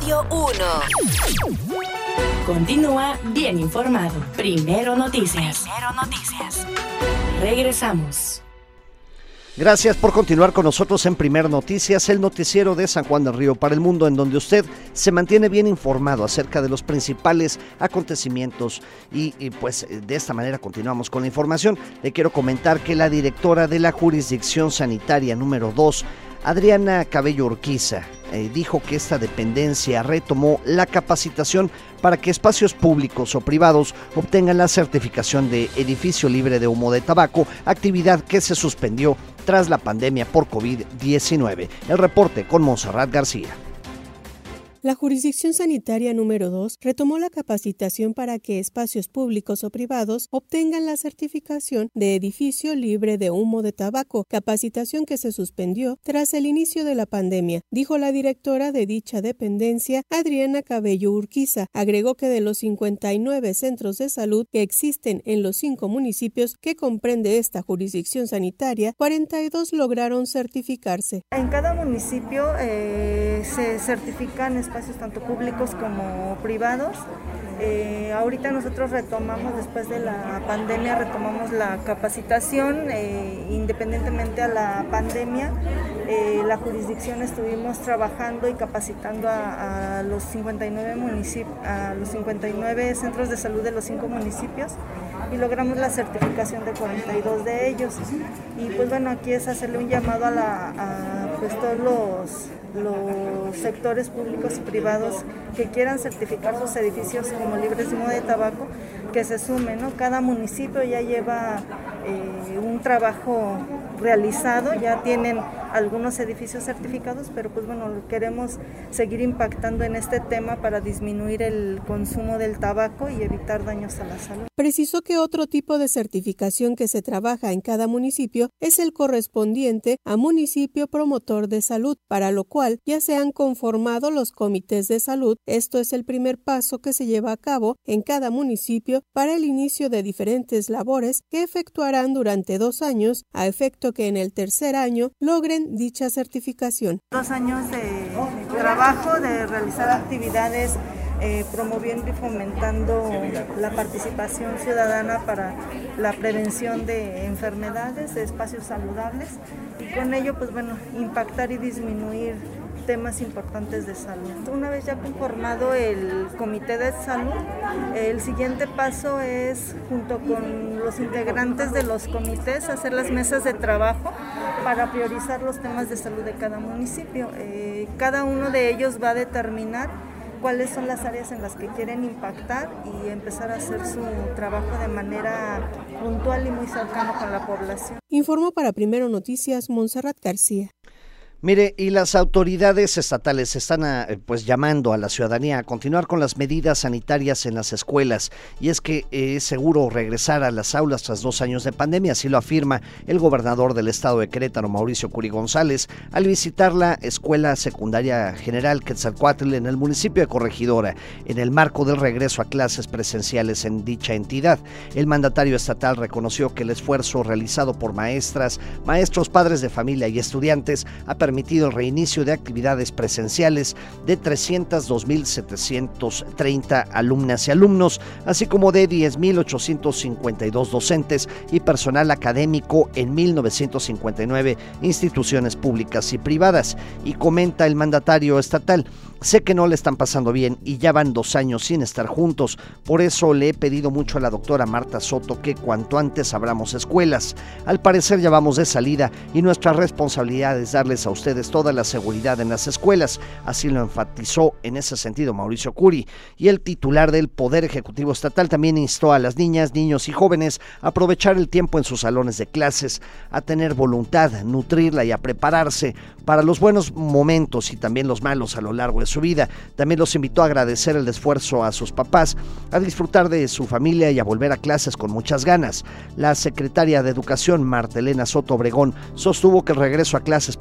Radio uno. Continúa bien informado. Primero Noticias. Primero Noticias. Regresamos. Gracias por continuar con nosotros en Primer Noticias, el noticiero de San Juan del Río para el mundo, en donde usted se mantiene bien informado acerca de los principales acontecimientos y, y pues de esta manera continuamos con la información. Le quiero comentar que la directora de la Jurisdicción Sanitaria número dos, Adriana Cabello Urquiza, eh, dijo que esta dependencia retomó la capacitación para que espacios públicos o privados obtengan la certificación de edificio libre de humo de tabaco, actividad que se suspendió tras la pandemia por COVID diecinueve. El reporte con Montserrat García. La Jurisdicción Sanitaria número dos retomó la capacitación para que espacios públicos o privados obtengan la certificación de edificio libre de humo de tabaco, capacitación que se suspendió tras el inicio de la pandemia, dijo la directora de dicha dependencia, Adriana Cabello Urquiza. Agregó que de los cincuenta y nueve centros de salud que existen en los cinco municipios que comprende esta jurisdicción sanitaria, cuarenta y dos lograron certificarse. En cada municipio eh, se certifican espacios tanto públicos como privados. Eh, ahorita nosotros retomamos, después de la pandemia, retomamos la capacitación, eh, independientemente a la pandemia. Eh, la jurisdicción estuvimos trabajando y capacitando a, a los cincuenta y nueve municipios, a los cincuenta y nueve centros de salud de los cinco municipios, y logramos la certificación de cuarenta y dos de ellos. Y pues bueno, aquí es hacerle un llamado a, la, a pues todos los, los sectores públicos y privados que quieran certificar sus edificios como libres de humo de tabaco, que se sumen, ¿no? Cada municipio ya lleva eh, un trabajo realizado, ya tienen algunos edificios certificados, pero pues bueno, queremos seguir impactando en este tema para disminuir el consumo del tabaco y evitar daños a la salud. Precisó que otro tipo de certificación que se trabaja en cada municipio es el correspondiente a municipio promotor de salud, para lo cual ya se han conformado los comités de salud. Esto es el primer paso que se lleva a cabo en cada municipio para el inicio de diferentes labores que efectuarán durante dos años, a efecto que en el tercer año logren dicha certificación. Dos años de trabajo, de realizar actividades eh, promoviendo y fomentando la participación ciudadana para la prevención de enfermedades, de espacios saludables, y con ello pues bueno, impactar y disminuir temas importantes de salud. Una vez ya conformado el comité de salud, el siguiente paso es, junto con los integrantes de los comités, hacer las mesas de trabajo para priorizar los temas de salud de cada municipio. Eh, cada uno de ellos va a determinar cuáles son las áreas en las que quieren impactar y empezar a hacer su trabajo de manera puntual y muy cercano con la población. Informó para Primero Noticias Montserrat García. Mire, y las autoridades estatales están a, pues llamando a la ciudadanía a continuar con las medidas sanitarias en las escuelas, y es que eh, es seguro regresar a las aulas tras dos años de pandemia, así lo afirma el gobernador del estado de Querétaro, Mauricio Curi González, al visitar la Escuela Secundaria General Quetzalcóatl en el municipio de Corregidora, en el marco del regreso a clases presenciales en dicha entidad. El mandatario estatal reconoció que el esfuerzo realizado por maestras, maestros, padres de familia y estudiantes ha permitido el reinicio de actividades presenciales de trescientos dos mil setecientos treinta alumnas y alumnos, así como de diez mil ochocientos cincuenta y dos docentes y personal académico en mil novecientos cincuenta y nueve instituciones públicas y privadas. Y comenta el mandatario estatal: sé que no le están pasando bien y ya van dos años sin estar juntos, por eso le he pedido mucho a la doctora Marta Soto que cuanto antes abramos escuelas. Al parecer ya vamos de salida y nuestra responsabilidad es darles a ustedes toda la seguridad en las escuelas, así lo enfatizó en ese sentido Mauricio Curi. Y el titular del Poder Ejecutivo Estatal también instó a las niñas, niños y jóvenes a aprovechar el tiempo en sus salones de clases, a tener voluntad, nutrirla y a prepararse para los buenos momentos y también los malos a lo largo de su vida. También los invitó a agradecer el esfuerzo a sus papás, a disfrutar de su familia y a volver a clases con muchas ganas. La secretaria de Educación, Marta Elena Soto Obregón, sostuvo que el regreso a clases presenciales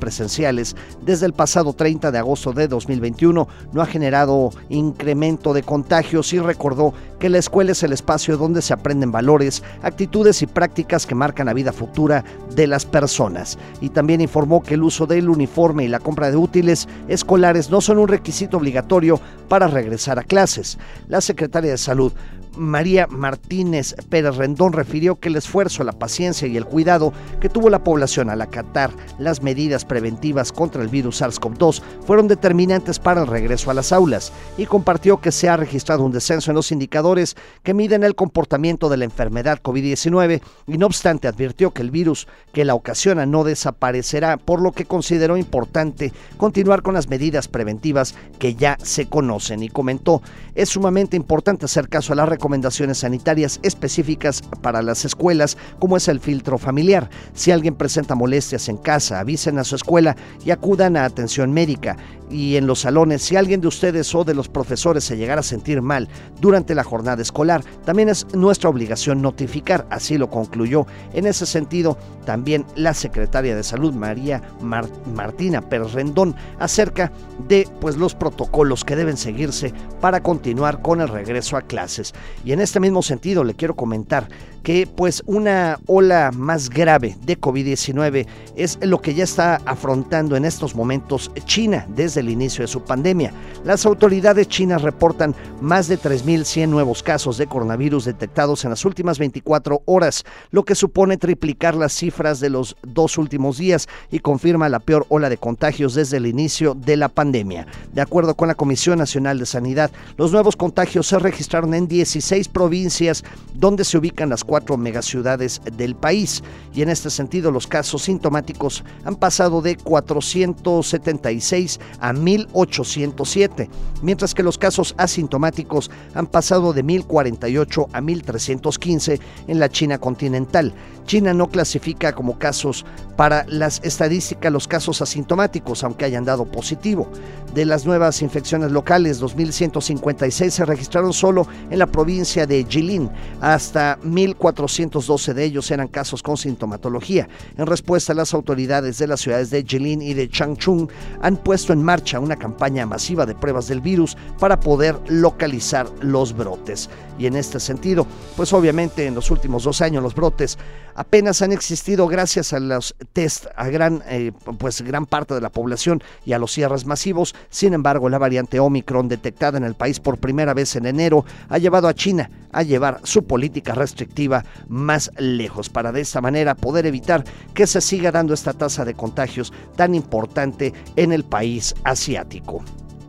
presenciales desde el pasado treinta de agosto de dos mil veintiuno no ha generado incremento de contagios y recordó que la escuela es el espacio donde se aprenden valores, actitudes y prácticas que marcan la vida futura de las personas. Y también informó que el uso del uniforme y la compra de útiles escolares no son un requisito obligatorio para regresar a clases. La secretaria de Salud, María Martínez Pérez Rendón, refirió que el esfuerzo, la paciencia y el cuidado que tuvo la población al acatar las medidas preventivas contra el virus SARS-CoV dos fueron determinantes para el regreso a las aulas y compartió que se ha registrado un descenso en los indicadores que miden el comportamiento de la enfermedad COVID diecinueve y no obstante advirtió que el virus que la ocasiona no desaparecerá, por lo que consideró importante continuar con las medidas preventivas que ya se conocen y comentó: es sumamente importante hacer caso a las recomendaciones recomendaciones sanitarias específicas para las escuelas, como es el filtro familiar. Si alguien presenta molestias en casa, avisen a su escuela y acudan a atención médica. Y en los salones, si alguien de ustedes o de los profesores se llegara a sentir mal durante la jornada escolar, también es nuestra obligación notificar, así lo concluyó. En ese sentido, también la secretaria de Salud, María Mar- Martina Pérez Rendón, acerca de pues los protocolos que deben seguirse para continuar con el regreso a clases. Y en este mismo sentido le quiero comentar que pues una ola más grave de COVID diecinueve es lo que ya está afrontando en estos momentos China desde el inicio de su pandemia. Las autoridades chinas reportan más de tres mil cien nuevos casos de coronavirus detectados en las últimas veinticuatro horas, lo que supone triplicar las cifras de los dos últimos días y confirma la peor ola de contagios desde el inicio de la pandemia. De acuerdo con la Comisión Nacional de Sanidad, los nuevos contagios se registraron en dieciséis provincias donde se ubican las cuatro megaciudades del país, y en este sentido los casos sintomáticos han pasado de cuatrocientos setenta y seis a mil ochocientos siete, mientras que los casos asintomáticos han pasado de mil cuarenta y ocho a mil trescientos quince en la China continental. China no clasifica como casos para las estadísticas los casos asintomáticos, aunque hayan dado positivo. De las nuevas infecciones locales, dos mil ciento cincuenta y seis se registraron solo en la provincia de Jilin. Hasta mil cuatrocientos doce de ellos eran casos con sintomatología. En respuesta, las autoridades de las ciudades de Jilin y de Changchun han puesto en marcha una campaña masiva de pruebas del virus para poder localizar los brotes. Y en este sentido, pues obviamente en los últimos dos años los brotes apenas han existido gracias a los test a gran, eh, pues gran parte de la población y a los cierres masivos. Sin embargo, la variante Omicron detectada en el país por primera vez en enero ha llevado a China a llevar su política restrictiva más lejos para de esta manera poder evitar que se siga dando esta tasa de contagios tan importante en el país asiático.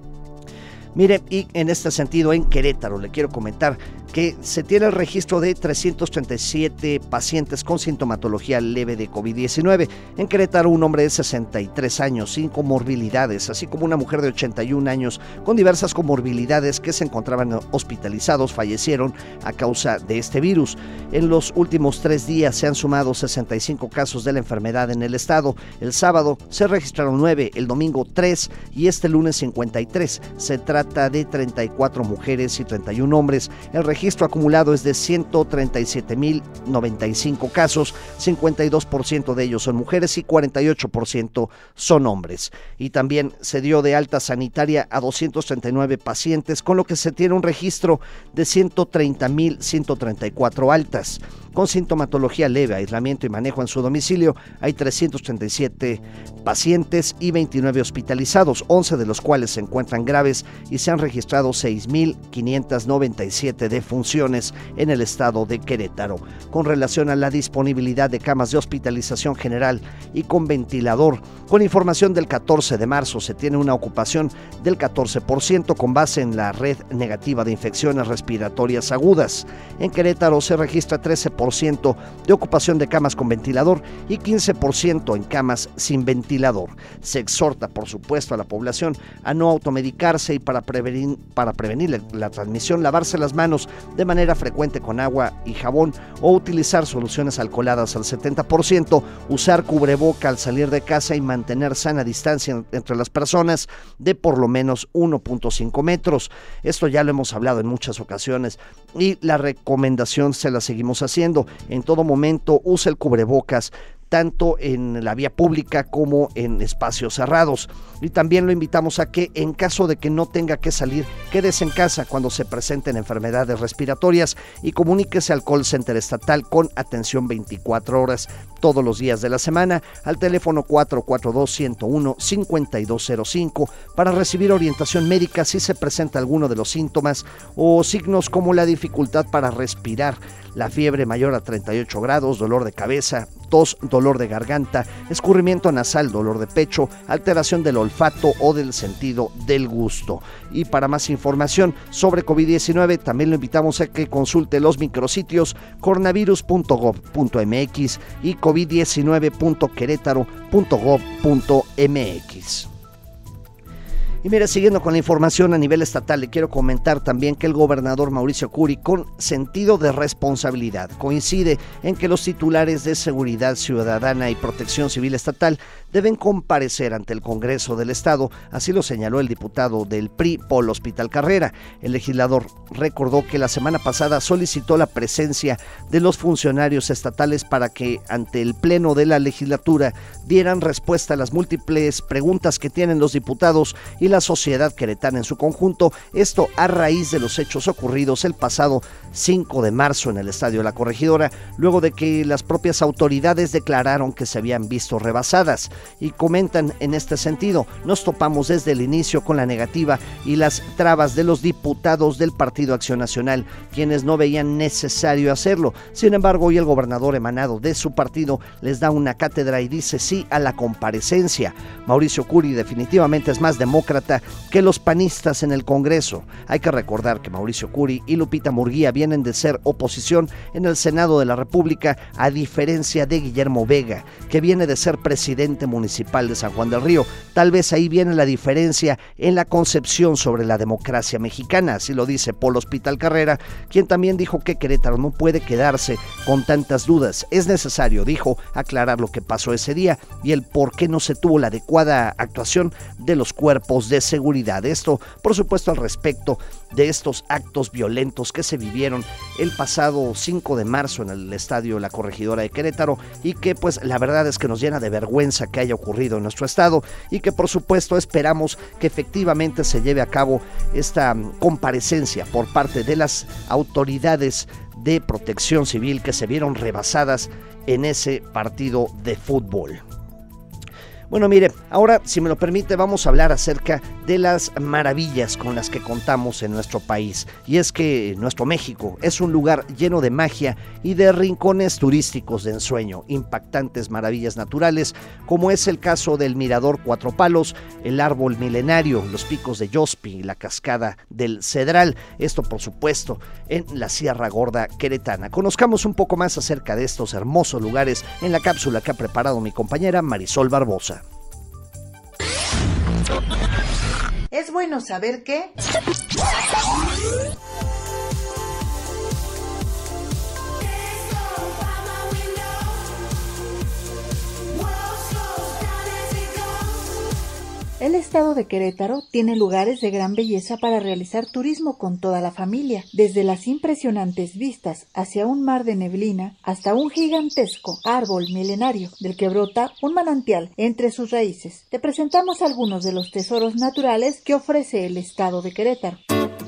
Mire, y en este sentido en Querétaro le quiero comentar que se tiene el registro de trescientos treinta y siete pacientes con sintomatología leve de COVID diecinueve. En Querétaro, un hombre de sesenta y tres años sin comorbilidades, así como una mujer de ochenta y un años con diversas comorbilidades que se encontraban hospitalizados, fallecieron a causa de este virus. En los últimos tres días se han sumado sesenta y cinco casos de la enfermedad en el estado. El sábado se registraron nueve, el domingo tres y este lunes cincuenta y tres. Se trata de treinta y cuatro mujeres y treinta y un hombres. El registro acumulado es de ciento treinta y siete mil noventa y cinco casos, cincuenta y dos por ciento de ellos son mujeres y cuarenta y ocho por ciento son hombres. Y también se dio de alta sanitaria a doscientos treinta y nueve pacientes, con lo que se tiene un registro de ciento treinta mil ciento treinta y cuatro altas. Con sintomatología leve, aislamiento y manejo en su domicilio, hay trescientos treinta y siete pacientes y veintinueve hospitalizados, once de los cuales se encuentran graves y se han registrado seis mil quinientos noventa y siete defunciones en el estado de Querétaro. Con relación a la disponibilidad de camas de hospitalización general y con ventilador, con información del catorce de marzo se tiene una ocupación del catorce por ciento con base en la red negativa de infecciones respiratorias agudas. En Querétaro se registra trece por ciento de ocupación de camas con ventilador y quince por ciento en camas sin ventilador. Se exhorta, por supuesto, a la población a no automedicarse y para prevenir, para prevenir la transmisión, lavarse las manos de manera frecuente con agua y jabón o utilizar soluciones alcoholadas al setenta por ciento, usar cubreboca al salir de casa y mantener sana distancia entre las personas de por lo menos uno punto cinco metros. Esto ya lo hemos hablado en muchas ocasiones y la recomendación se la seguimos haciendo. En todo momento use el cubrebocas tanto en la vía pública como en espacios cerrados. Y también lo invitamos a que, en caso de que no tenga que salir, quédese en casa cuando se presenten enfermedades respiratorias y comuníquese al call center estatal con atención veinticuatro horas todos los días de la semana al teléfono cuatro cuatro dos, uno cero uno, cinco dos cero cinco para recibir orientación médica si se presenta alguno de los síntomas o signos como la dificultad para respirar, la fiebre mayor a treinta y ocho grados, dolor de cabeza, tos, dolor de garganta, escurrimiento nasal, dolor de pecho, alteración del olfato o del sentido del gusto. Y para más información sobre COVID diecinueve, también lo invitamos a que consulte los micrositios coronavirus punto gov punto mx y covid diecinueve punto querétaro punto gov punto mx. Y mire, siguiendo con la información a nivel estatal, le quiero comentar también que el gobernador Mauricio Curi, con sentido de responsabilidad, coincide en que los titulares de Seguridad Ciudadana y Protección Civil Estatal deben comparecer ante el Congreso del Estado, así lo señaló el diputado del P R I, Paul Hospital Carrera. El legislador recordó que la semana pasada solicitó la presencia de los funcionarios estatales para que ante el Pleno de la legislatura dieran respuesta a las múltiples preguntas que tienen los diputados y la sociedad queretana en su conjunto, esto a raíz de los hechos ocurridos el pasado cinco de marzo en el Estadio La Corregidora, luego de que las propias autoridades declararon que se habían visto rebasadas. Y comentan en este sentido: nos topamos desde el inicio con la negativa y las trabas de los diputados del Partido Acción Nacional, quienes no veían necesario hacerlo. Sin embargo, hoy el gobernador emanado de su partido les da una cátedra y dice sí a la comparecencia. Mauricio Curi definitivamente es más demócrata que los panistas en el Congreso. Hay que recordar que Mauricio Curi y Lupita Murguía vienen de ser oposición en el Senado de la República, a diferencia de Guillermo Vega, que viene de ser presidente municipal de San Juan del Río. Tal vez ahí viene la diferencia en la concepción sobre la democracia mexicana, así lo dice Paul Hospital Carrera, quien también dijo que Querétaro no puede quedarse con tantas dudas. Es necesario, dijo, aclarar lo que pasó ese día y el por qué no se tuvo la adecuada actuación de los cuerpos de seguridad. Esto, por supuesto, al respecto de estos actos violentos que se vivieron el pasado cinco de marzo en el Estadio La Corregidora de Querétaro, y que pues la verdad es que nos llena de vergüenza que haya ocurrido en nuestro estado, y que por supuesto esperamos que efectivamente se lleve a cabo esta comparecencia por parte de las autoridades de protección civil que se vieron rebasadas en ese partido de fútbol. Bueno, mire, ahora, si me lo permite, vamos a hablar acerca de las maravillas con las que contamos en nuestro país. Y es que nuestro México es un lugar lleno de magia y de rincones turísticos de ensueño, impactantes maravillas naturales, como es el caso del Mirador Cuatro Palos, el Árbol Milenario, los Picos de Yospi, la Cascada del Cedral. Esto, por supuesto, en la Sierra Gorda queretana. Conozcamos un poco más acerca de estos hermosos lugares en la cápsula que ha preparado mi compañera Marisol Barbosa. Es bueno saber que... El estado de Querétaro tiene lugares de gran belleza para realizar turismo con toda la familia, desde las impresionantes vistas hacia un mar de neblina hasta un gigantesco árbol milenario del que brota un manantial entre sus raíces. Te presentamos algunos de los tesoros naturales que ofrece el estado de Querétaro.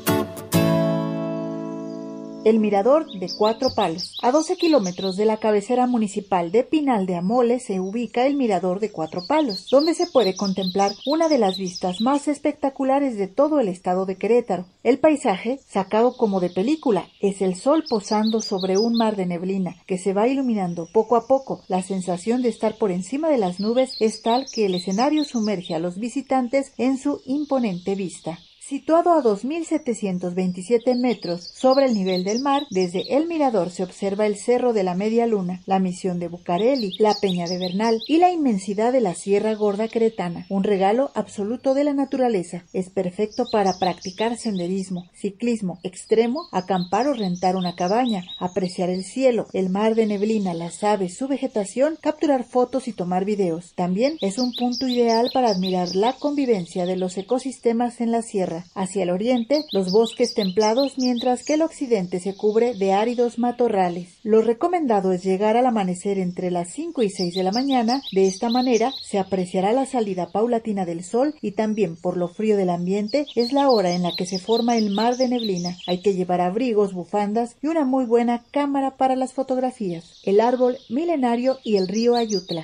El Mirador de Cuatro Palos. A doce kilómetros de la cabecera municipal de Pinal de Amole se ubica el Mirador de Cuatro Palos, donde se puede contemplar una de las vistas más espectaculares de todo el estado de Querétaro. El paisaje, sacado como de película, es el sol posando sobre un mar de neblina que se va iluminando poco a poco. La sensación de estar por encima de las nubes es tal que el escenario sumerge a los visitantes en su imponente vista. Situado a dos mil setecientos veintisiete metros sobre el nivel del mar, desde el mirador se observa el Cerro de la Media Luna, la Misión de Bucareli, la Peña de Bernal y la inmensidad de la Sierra Gorda queretana, un regalo absoluto de la naturaleza. Es perfecto para practicar senderismo, ciclismo extremo, acampar o rentar una cabaña, apreciar el cielo, el mar de neblina, las aves, su vegetación, capturar fotos y tomar videos. También es un punto ideal para admirar la convivencia de los ecosistemas en la sierra. sierra. Hacia el oriente, los bosques templados, mientras que el occidente se cubre de áridos matorrales. Lo recomendado es llegar al amanecer entre las cinco y seis de la mañana. De esta manera se apreciará la salida paulatina del sol y también por lo frío del ambiente es la hora en la que se forma el mar de neblina. Hay que llevar abrigos, bufandas y una muy buena cámara para las fotografías. El árbol milenario y el río Ayutla.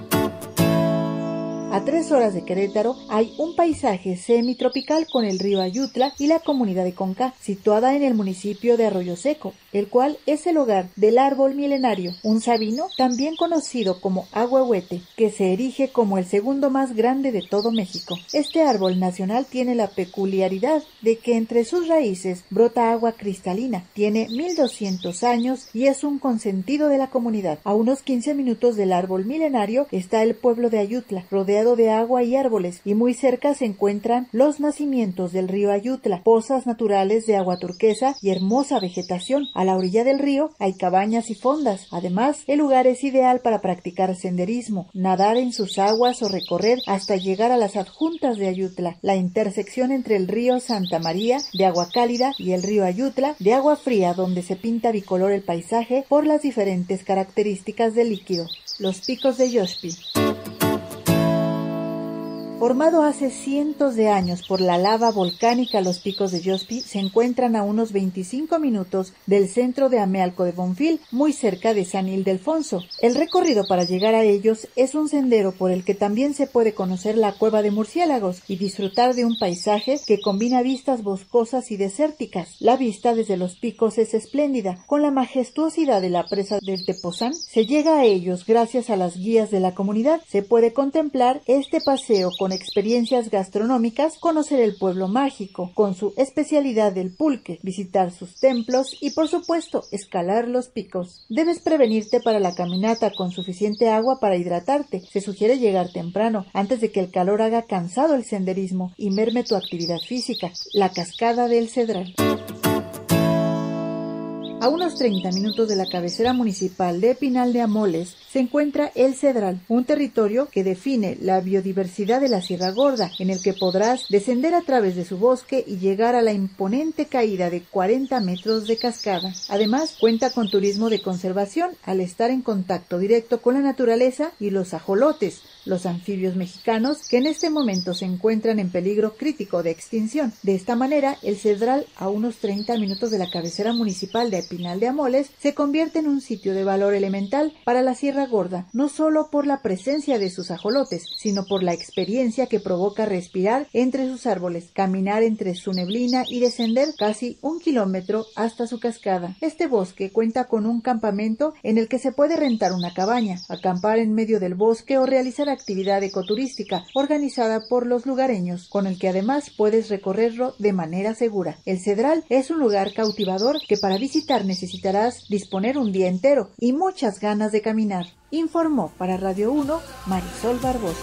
A tres horas de Querétaro hay un paisaje semitropical con el río Ayutla y la comunidad de Conca, situada en el municipio de Arroyo Seco, el cual es el hogar del árbol milenario, un sabino también conocido como ahuehuete, que se erige como el segundo más grande de todo México. Este árbol nacional tiene la peculiaridad de que entre sus raíces brota agua cristalina, tiene mil doscientos años y es un consentido de la comunidad. A unos quince minutos del árbol milenario está el pueblo de Ayutla, rodeado de agua y árboles, y muy cerca se encuentran los nacimientos del río Ayutla, pozas naturales de agua turquesa y hermosa vegetación. A la orilla del río hay cabañas y fondas. Además, el lugar es ideal para practicar senderismo, nadar en sus aguas o recorrer hasta llegar a las adjuntas de Ayutla, la intersección entre el río Santa María, de agua cálida, y el río Ayutla, de agua fría, donde se pinta bicolor el paisaje por las diferentes características del líquido. Los picos de Yoshpi. Formado hace cientos de años por la lava volcánica, los picos de Yoshpi se encuentran a unos veinticinco minutos del centro de Amealco de Bonfil, muy cerca de San Ildefonso. El recorrido para llegar a ellos es un sendero por el que también se puede conocer la cueva de murciélagos y disfrutar de un paisaje que combina vistas boscosas y desérticas. La vista desde los picos es espléndida. Con la majestuosidad de la presa del Tepozán, se llega a ellos gracias a las guías de la comunidad. Se puede contemplar este paseo con experiencias gastronómicas, conocer el pueblo mágico con su especialidad del pulque, visitar sus templos y por supuesto escalar los picos. Debes prevenirte para la caminata con suficiente agua para hidratarte. Se sugiere llegar temprano antes de que el calor haga cansado el senderismo y merme tu actividad física. La cascada del Cedral. A unos treinta minutos de la cabecera municipal de Pinal de Amoles se encuentra El Cedral, un territorio que define la biodiversidad de la Sierra Gorda, en el que podrás descender a través de su bosque y llegar a la imponente caída de cuarenta metros de cascada. Además, cuenta con turismo de conservación al estar en contacto directo con la naturaleza y los ajolotes, los anfibios mexicanos que en este momento se encuentran en peligro crítico de extinción. De esta manera, El Cedral, a unos treinta minutos de la cabecera municipal de Pinal de Amoles, se convierte en un sitio de valor elemental para la Sierra Gorda, no solo por la presencia de sus ajolotes, sino por la experiencia que provoca respirar entre sus árboles, caminar entre su neblina y descender casi un kilómetro hasta su cascada. Este bosque cuenta con un campamento en el que se puede rentar una cabaña, acampar en medio del bosque o realizar actividad ecoturística organizada por los lugareños, con el que además puedes recorrerlo de manera segura. El Cedral es un lugar cautivador que para visitar necesitarás disponer un día entero y muchas ganas de caminar. Informó para Radio uno Marisol Barbosa.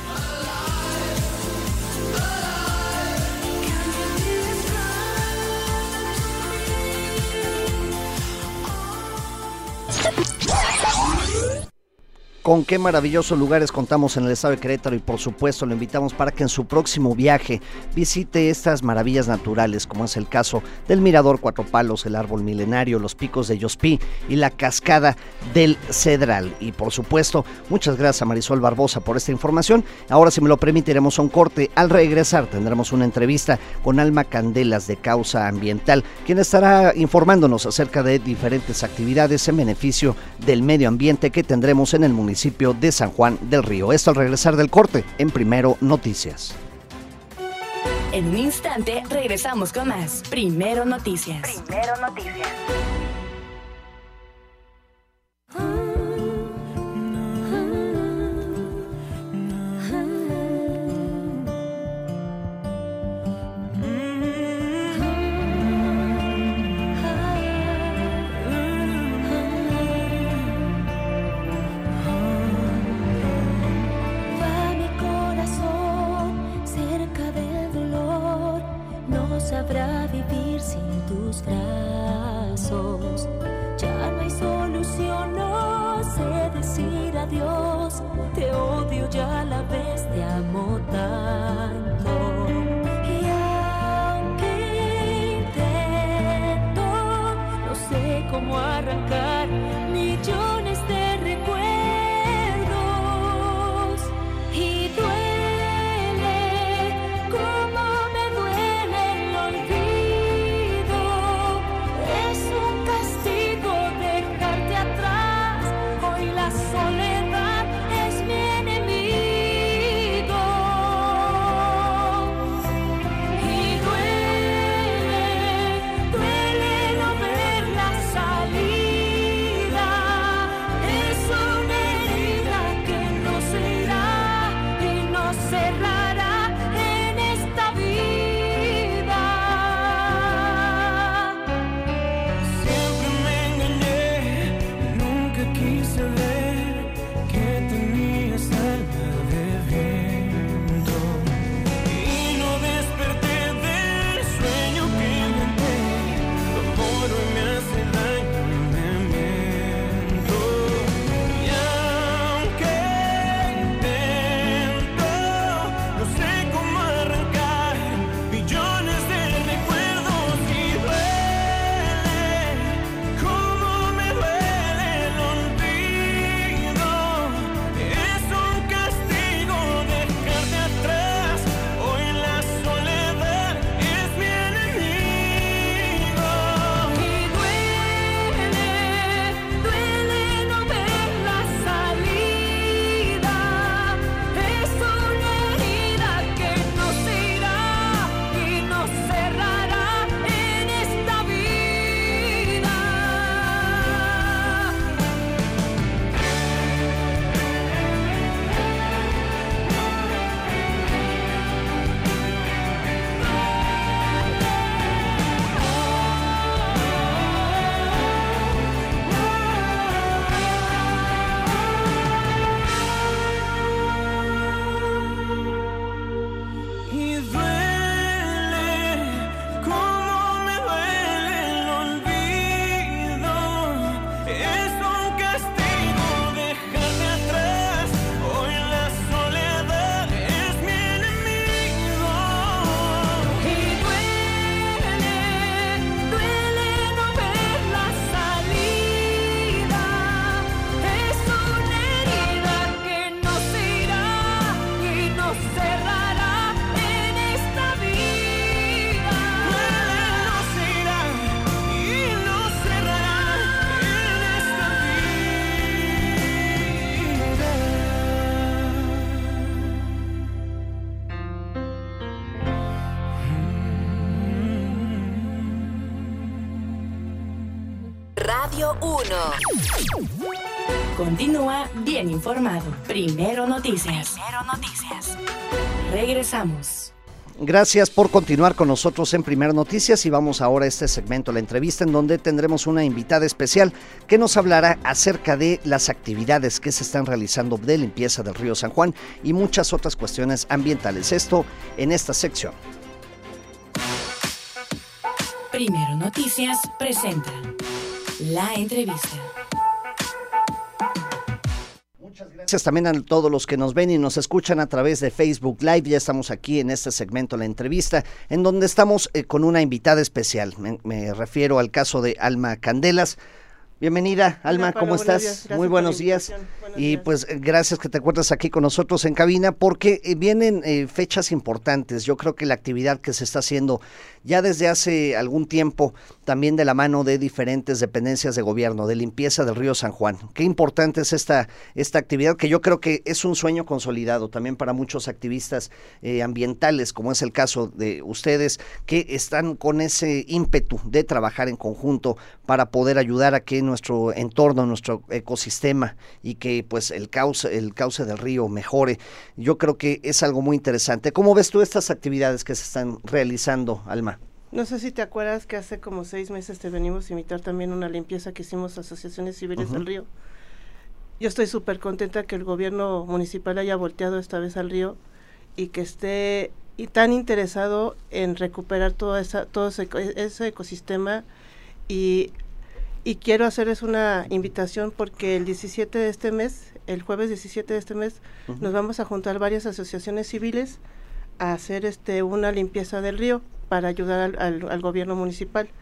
Con qué maravillosos lugares contamos en el estado de Querétaro y por supuesto lo invitamos para que en su próximo viaje visite estas maravillas naturales, como es el caso del Mirador Cuatro Palos, el árbol milenario, los picos de Yoshpi y la cascada del Cedral. Y por supuesto, muchas gracias a Marisol Barbosa por esta información. Ahora, si me lo permite, iremos a un corte. Al regresar tendremos una entrevista con Alma Candelas de Causa Ambiental, quien estará informándonos acerca de diferentes actividades en beneficio del medio ambiente que tendremos en el municipio de San Juan del Río. Esto al regresar del corte en Primero Noticias. En un instante regresamos con más Primero Noticias. Primero Noticias. Sabrá vivir sin tus brazos. Ya no hay solución, no sé decir adiós. Te odio y a la vez te amo tanto. Y arrancar millones de recuerdos. Y duele como me duele el olvido. Es un castigo dejarte atrás. Hoy la soledad es mi enemigo. Y duele, duele no ver la salida. Es una herida que no se irá y no cerrará en esta vida. Siempre me engañé, nunca quise ver que tenías alma de viento. Y no desperté del sueño que inventé. Tu amor hoy me hace daño, me miento. Y aunque intento, no sé cómo arrancar millones de recuerdos. Y duele como me duele el olvido. Es un castigo dejarte atrás. Hoy la soledad es mi enemigo. Y duele, duele no ver la salida. Es una herida que no se irá y no cerrará en esta vida. Y duele como me duele el olvido. Es un castigo dejarte atrás. Hoy la soledad es mi enemigo. Y duele, duele no ver la salida. Es una herida que no se irá y no cerrará en esta vida. No se irá y no cerrará en esta Radio uno. Continúa bien informado. Primero Noticias. Primero Noticias. Regresamos. Gracias por continuar con nosotros en Primero Noticias y vamos ahora a este segmento, la entrevista, en donde tendremos una invitada especial que nos hablará acerca de las actividades que se están realizando de limpieza del río San Juan y muchas otras cuestiones ambientales. Esto en esta sección. Primero Noticias presenta la entrevista. Gracias también a todos los que nos ven y nos escuchan a través de Facebook Live. Ya estamos aquí en este segmento, la entrevista, en donde estamos eh, con una invitada especial. Me, me refiero al caso de Alma Candelas. Bienvenida, Alma, Hola, Pablo, ¿cómo estás? días. Muy buenos por la días. Buenos Y días. pues gracias que te encuentras aquí con nosotros en cabina, porque eh, vienen eh, fechas importantes. Yo creo que la actividad que se está haciendo ya desde hace algún tiempo, también de la mano de diferentes dependencias de gobierno, de limpieza del río San Juan. Qué importante es esta, esta actividad, que yo creo que es un sueño consolidado también para muchos activistas eh, ambientales, como es el caso de ustedes, que están con ese ímpetu de trabajar en conjunto para poder ayudar a que nuestro entorno, nuestro ecosistema y que pues el cauce, el cauce del río mejore. Yo creo que es algo muy interesante. ¿Cómo ves tú estas actividades que se están realizando, Alma? No sé si te acuerdas que hace como seis meses te venimos a invitar también a una limpieza que hicimos asociaciones civiles Uh-huh. del río. Yo estoy súper contenta que el gobierno municipal haya volteado esta vez al río y que esté y tan interesado en recuperar toda esa, todo ese, ese ecosistema y, y quiero hacerles una invitación porque el diecisiete de este mes, el jueves diecisiete de este mes, uh-huh. nos vamos a juntar varias asociaciones civiles a hacer este una limpieza del río para ayudar al, al, al gobierno municipal.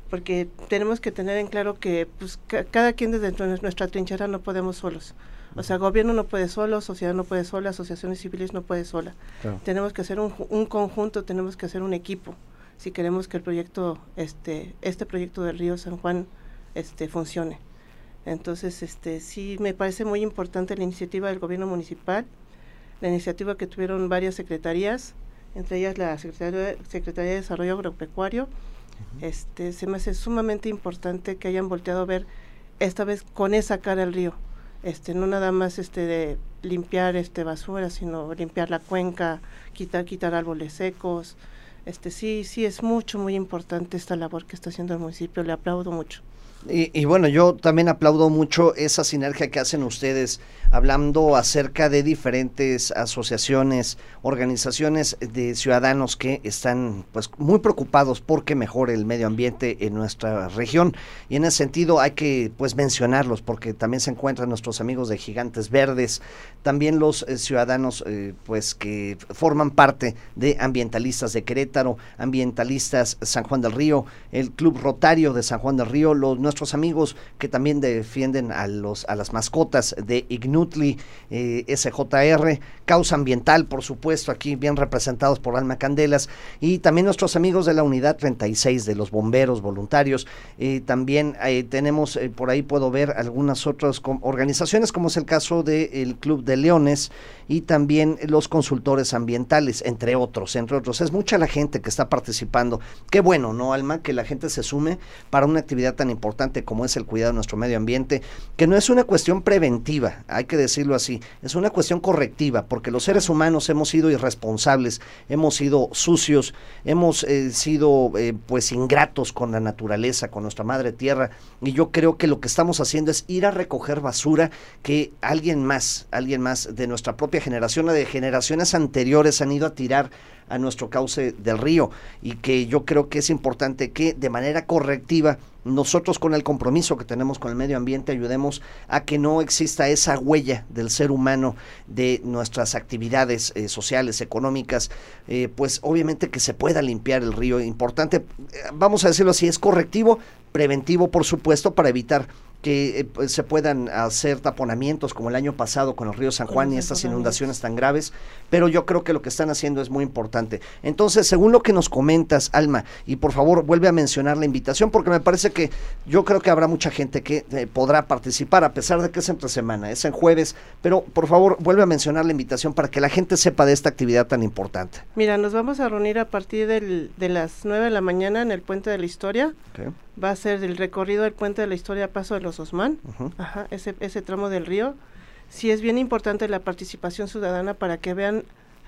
porque tenemos que tener en claro que pues ca- cada quien desde nuestra trinchera no podemos solos. O sea, gobierno no puede solo, sociedad no puede sola, asociaciones civiles no puede sola. Claro. Tenemos que hacer un, un conjunto, tenemos que hacer un equipo, si queremos que el proyecto, este, este proyecto del Río San Juan, este, funcione. Entonces, este, sí me parece muy importante la iniciativa del gobierno municipal, la iniciativa que tuvieron varias secretarías, entre ellas la Secretaría, Secretaría de Desarrollo Agropecuario. Uh-huh. Este, se me hace sumamente importante que hayan volteado a ver esta vez con esa cara el río. Este, no nada más este de limpiar este basura, sino limpiar la cuenca, quitar quitar árboles secos. Este sí, sí es mucho muy importante esta labor que está haciendo el municipio, le aplaudo mucho. Y, y bueno, yo también aplaudo mucho esa sinergia que hacen ustedes, hablando acerca de diferentes asociaciones, organizaciones de ciudadanos que están pues muy preocupados porque mejore el medio ambiente en nuestra región, y en ese sentido hay que pues mencionarlos, porque también se encuentran nuestros amigos de Gigantes Verdes, también los eh, ciudadanos eh, pues que forman parte de Ambientalistas de Querétaro, Ambientalistas San Juan del Río, el Club Rotario de San Juan del Río, los nuestros amigos que también defienden a los a las mascotas de Ignutli, eh, S J R, Causa Ambiental, por supuesto, aquí bien representados por Alma Candelas, y también nuestros amigos de la Unidad treinta y seis de los bomberos voluntarios. Eh, también eh, tenemos, eh, por ahí puedo ver algunas otras com- organizaciones, como es el caso del Club de Leones, y también los consultores ambientales, entre otros, entre otros. Es mucha la gente que está participando. Qué bueno, ¿no, Alma? Que la gente se sume para una actividad tan importante como es el cuidado de nuestro medio ambiente, que no es una cuestión preventiva, hay que decirlo así, es una cuestión correctiva, porque los seres humanos hemos sido irresponsables, hemos sido sucios, hemos eh, sido eh, pues ingratos con la naturaleza, con nuestra madre tierra, y yo creo que lo que estamos haciendo es ir a recoger basura que alguien más, alguien más de nuestra propia generación o de generaciones anteriores han ido a tirar a nuestro cauce del río, y que yo creo que es importante que de manera correctiva nosotros, con el compromiso que tenemos con el medio ambiente, ayudemos a que no exista esa huella del ser humano, de nuestras actividades eh, sociales, económicas, eh, pues obviamente que se pueda limpiar el río. Importante, eh, vamos a decirlo así, es correctivo, preventivo por supuesto, para evitar que eh, pues, se puedan hacer taponamientos como el año pasado con el río San Juan y estas inundaciones tan graves, pero yo creo que lo que están haciendo es muy importante. Entonces, según lo que nos comentas, Alma, y por favor vuelve a mencionar la invitación, porque me parece que yo creo que habrá mucha gente que eh, podrá participar, a pesar de que es entre semana, es en jueves, pero por favor vuelve a mencionar la invitación para que la gente sepa de esta actividad tan importante. Mira, nos vamos a reunir a partir del, de las nueve de la mañana en el Puente de la Historia. Okay. Va a ser el recorrido del Puente de la Historia, Paso de los Osman, uh-huh. Ajá, ese, ese tramo del río. Sí es bien importante la participación ciudadana para que vean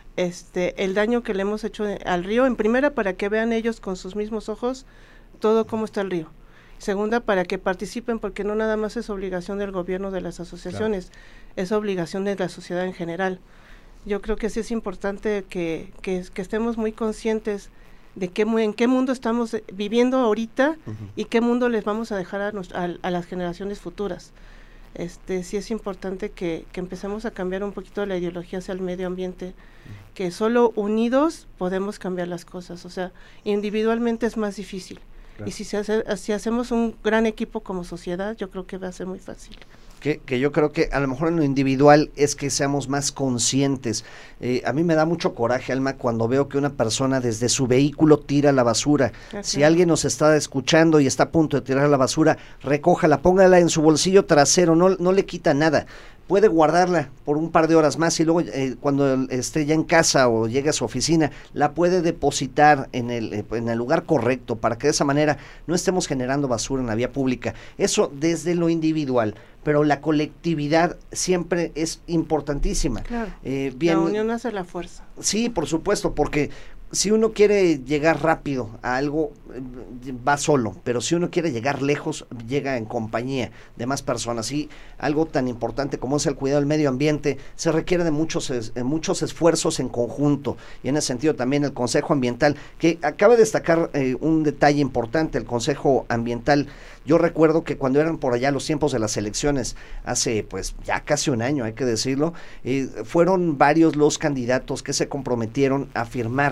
este el daño que le hemos hecho al río, en primera para que vean ellos con sus mismos ojos todo cómo está el río. Segunda, para que participen, porque no nada más es obligación del gobierno, de las asociaciones, claro. Es obligación de la sociedad en general. Yo creo que sí es importante que, que, que estemos muy conscientes de qué, en qué mundo estamos viviendo ahorita, uh-huh. Y qué mundo les vamos a dejar a, nos, a, a las generaciones futuras. Este, sí es importante que, que empecemos a cambiar un poquito la ideología hacia el medio ambiente, uh-huh. Que solo unidos podemos cambiar las cosas, o sea, individualmente es más difícil. Claro. Y si, se hace, si hacemos un gran equipo como sociedad, yo creo que va a ser muy fácil. Que, que yo creo que a lo mejor en lo individual es que seamos más conscientes. Eh, a mí me da mucho coraje, Alma, cuando veo que una persona desde su vehículo tira la basura. Okay. Si alguien nos está escuchando y está a punto de tirar la basura, recójala, póngala en su bolsillo trasero, no, no le quita nada. Puede guardarla por un par de horas más y luego eh, cuando esté ya en casa o llegue a su oficina, la puede depositar en el, eh, en el lugar correcto, para que de esa manera no estemos generando basura en la vía pública. Eso desde lo individual, pero la colectividad siempre es importantísima. Claro, eh, bien, la unión hace la fuerza. Sí, por supuesto, porque si uno quiere llegar rápido a algo, va solo, pero si uno quiere llegar lejos, llega en compañía de más personas. Y algo tan importante como es el cuidado del medio ambiente se requiere de muchos, es, muchos esfuerzos en conjunto, y en ese sentido también el Consejo Ambiental, que acaba de destacar eh, un detalle importante. El Consejo Ambiental, yo recuerdo que cuando eran por allá los tiempos de las elecciones, hace pues ya casi un año, hay que decirlo, eh, fueron varios los candidatos que se comprometieron a firmar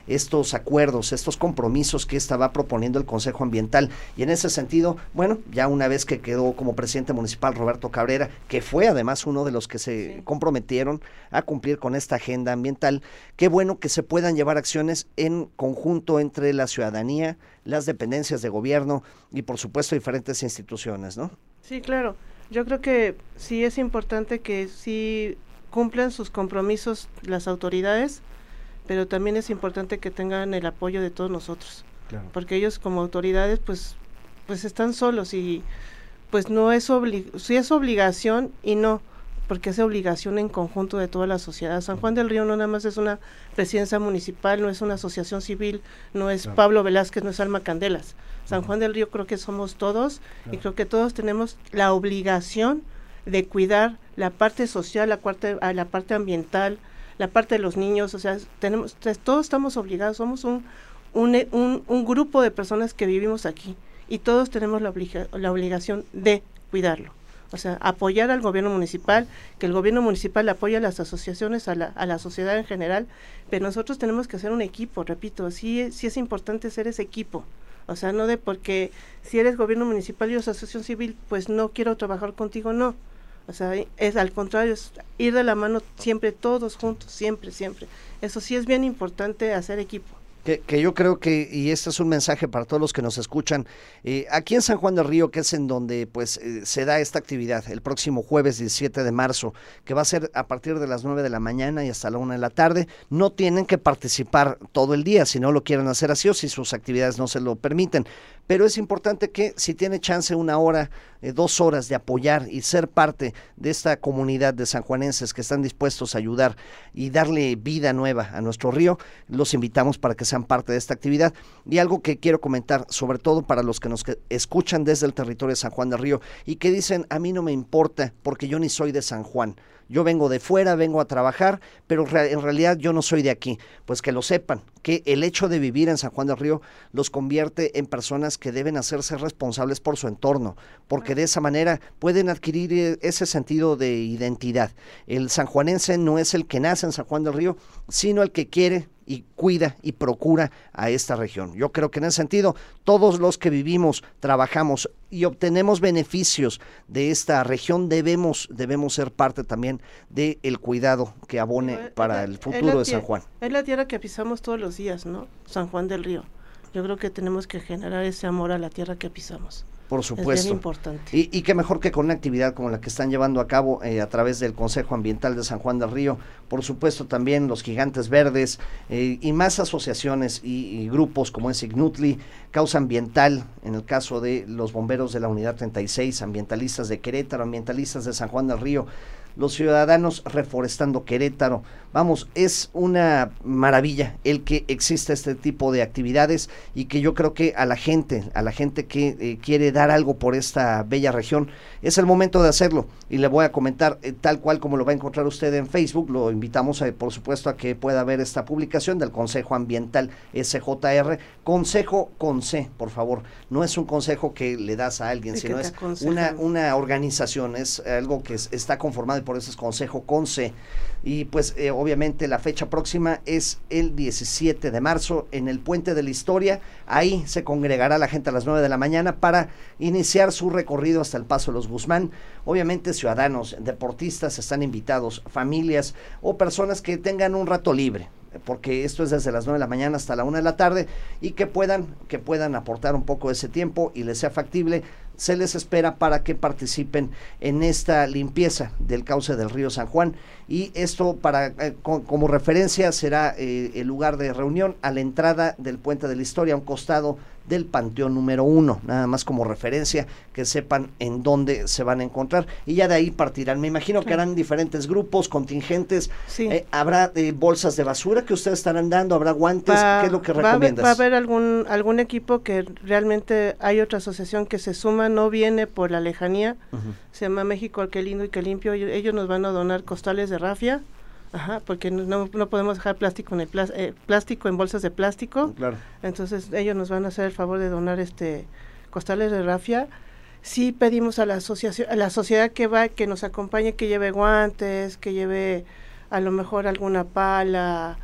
estos acuerdos, estos compromisos que estaba proponiendo el Consejo Ambiental. Y en ese sentido, bueno, ya una vez que quedó como presidente municipal Roberto Cabrera, que fue además uno de los que se sí. comprometieron a cumplir con esta agenda ambiental, qué bueno que se puedan llevar acciones en conjunto entre la ciudadanía, las dependencias de gobierno y por supuesto diferentes instituciones, ¿no? Sí, claro. Yo creo que sí es importante que sí cumplan sus compromisos las autoridades, pero también es importante que tengan el apoyo de todos nosotros, claro. Porque ellos como autoridades pues pues están solos y pues no es obli- sí es obligación y no, porque es obligación en conjunto de toda la sociedad. San Juan del Río no nada más es una presidencia municipal, no es una asociación civil, no es claro. Pablo Velázquez, no es Alma Candelas. San Juan del Río creo que somos todos claro. y creo que todos tenemos la obligación de cuidar la parte social, la parte, la parte ambiental, la parte de los niños, o sea, tenemos, todos estamos obligados, somos un, un, un, un grupo de personas que vivimos aquí y todos tenemos la, obliga, la obligación de cuidarlo. O sea, apoyar al gobierno municipal, que el gobierno municipal apoye a las asociaciones, a la, a la sociedad en general, pero nosotros tenemos que hacer un equipo, repito, sí, sí es importante ser ese equipo. O sea, no de porque si eres gobierno municipal y asociación civil, pues no quiero trabajar contigo, no. O sea, es al contrario, es ir de la mano siempre, todos juntos, siempre, siempre. Eso sí es bien importante, hacer equipo. Que, que yo creo que, y este es un mensaje para todos los que nos escuchan, eh, aquí en San Juan del Río, que es en donde pues eh, se da esta actividad, el próximo jueves diecisiete de marzo, que va a ser a partir de las nueve de la mañana y hasta la una de la tarde, no tienen que participar todo el día, si no lo quieren hacer así o si sus actividades no se lo permiten, pero es importante que si tiene chance una hora, eh, dos horas de apoyar y ser parte de esta comunidad de sanjuanenses que están dispuestos a ayudar y darle vida nueva a nuestro río, los invitamos para que sean parte de esta actividad. Y algo que quiero comentar, sobre todo para los que nos que escuchan desde el territorio de San Juan del Río y que dicen, a mí no me importa porque yo ni soy de San Juan, yo vengo de fuera, vengo a trabajar, pero re- en realidad yo no soy de aquí. Pues que lo sepan, que el hecho de vivir en San Juan del Río los convierte en personas que deben hacerse responsables por su entorno, porque de esa manera pueden adquirir ese sentido de identidad. El sanjuanense no es el que nace en San Juan del Río, sino el que quiere y cuida y procura a esta región. Yo creo que en ese sentido, todos los que vivimos, trabajamos y obtenemos beneficios de esta región, debemos, debemos ser parte también del cuidado que abone Pero, para la, el futuro de San Juan. Es la tierra que pisamos todos los días, ¿no? San Juan del Río. Yo creo que tenemos que generar ese amor a la tierra que pisamos. Por supuesto. Es bien importante. Y, y qué mejor que con una actividad como la que están llevando a cabo eh, a través del Consejo Ambiental de San Juan del Río, por supuesto también los Gigantes Verdes eh, y más asociaciones y, y grupos como es Ignutli, Causa Ambiental, en el caso de los bomberos de la Unidad treinta y seis, ambientalistas de Querétaro, ambientalistas de San Juan del Río, los ciudadanos reforestando Querétaro. Vamos, es una maravilla el que exista este tipo de actividades y que yo creo que a la gente, a la gente que eh, quiere dar algo por esta bella región, es el momento de hacerlo. Y le voy a comentar eh, tal cual como lo va a encontrar usted en Facebook, lo invitamos a, por supuesto a que pueda ver esta publicación del Consejo Ambiental S J R, Consejo con C, por favor, no es un consejo que le das a alguien, Sí, sino que te es aconsejan. una, una organización, es algo que es, está conformado y por eso es Consejo con C. Y pues eh, obviamente la fecha próxima es el diecisiete de marzo en el Puente de la Historia. Ahí se congregará la gente a las nueve de la mañana para iniciar su recorrido hasta el Paso de los Guzmán. Obviamente ciudadanos, deportistas están invitados, familias o personas que tengan un rato libre, porque esto es desde las nueve de la mañana hasta la una de la tarde y que puedan, que puedan aportar un poco de ese tiempo y les sea factible. Se les espera para que participen en esta limpieza del cauce del río San Juan y esto para eh, co como referencia será eh, el lugar de reunión a la entrada del Puente de la Historia, a un costado del Panteón número uno, nada más como referencia, que sepan en dónde se van a encontrar y ya de ahí partirán. Me imagino que harán diferentes grupos, contingentes, sí. eh, habrá eh, bolsas de basura que ustedes estarán dando, habrá guantes, Va, ¿qué es lo que va a haber, recomiendas? va a haber algún, algún equipo que realmente hay otra asociación que se suma, no viene por la lejanía, uh-huh. Se llama México Qué Lindo y Qué Limpio, ellos, ellos nos van a donar costales de rafia. Ajá, porque no, no podemos dejar plástico en el plas, eh, plástico en bolsas de plástico. Claro. Entonces ellos nos van a hacer el favor de donar este costales de rafia. Sí pedimos a la asociación, a la sociedad que va, que nos acompañe, que lleve guantes, que lleve a lo mejor alguna pala,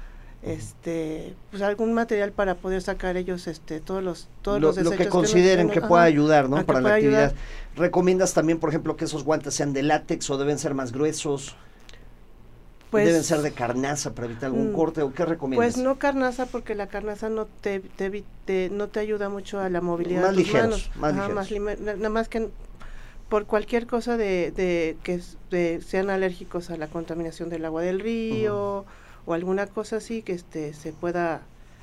este pues algún material para poder sacar ellos este todos los todos lo, los desechos lo que consideren que, que, pueda ajá, ayudar, ¿no? a que Para la pueda actividad. ayudar. ¿Recomiendas también, por ejemplo, que esos guantes sean de látex o deben ser más gruesos? Pues, ¿Deben ser de carnaza para evitar algún mm, corte o qué recomiendas? Pues no carnaza, porque la carnaza no te, te, evi- te- no te ayuda mucho a la movilidad Más de tus ligeros, manos. más Ajá, ligeros. más lime- na- nada más que por cualquier cosa de, de que s- de- sean alérgicos a la contaminación del agua del río, uh-huh, o alguna cosa así, que este se pueda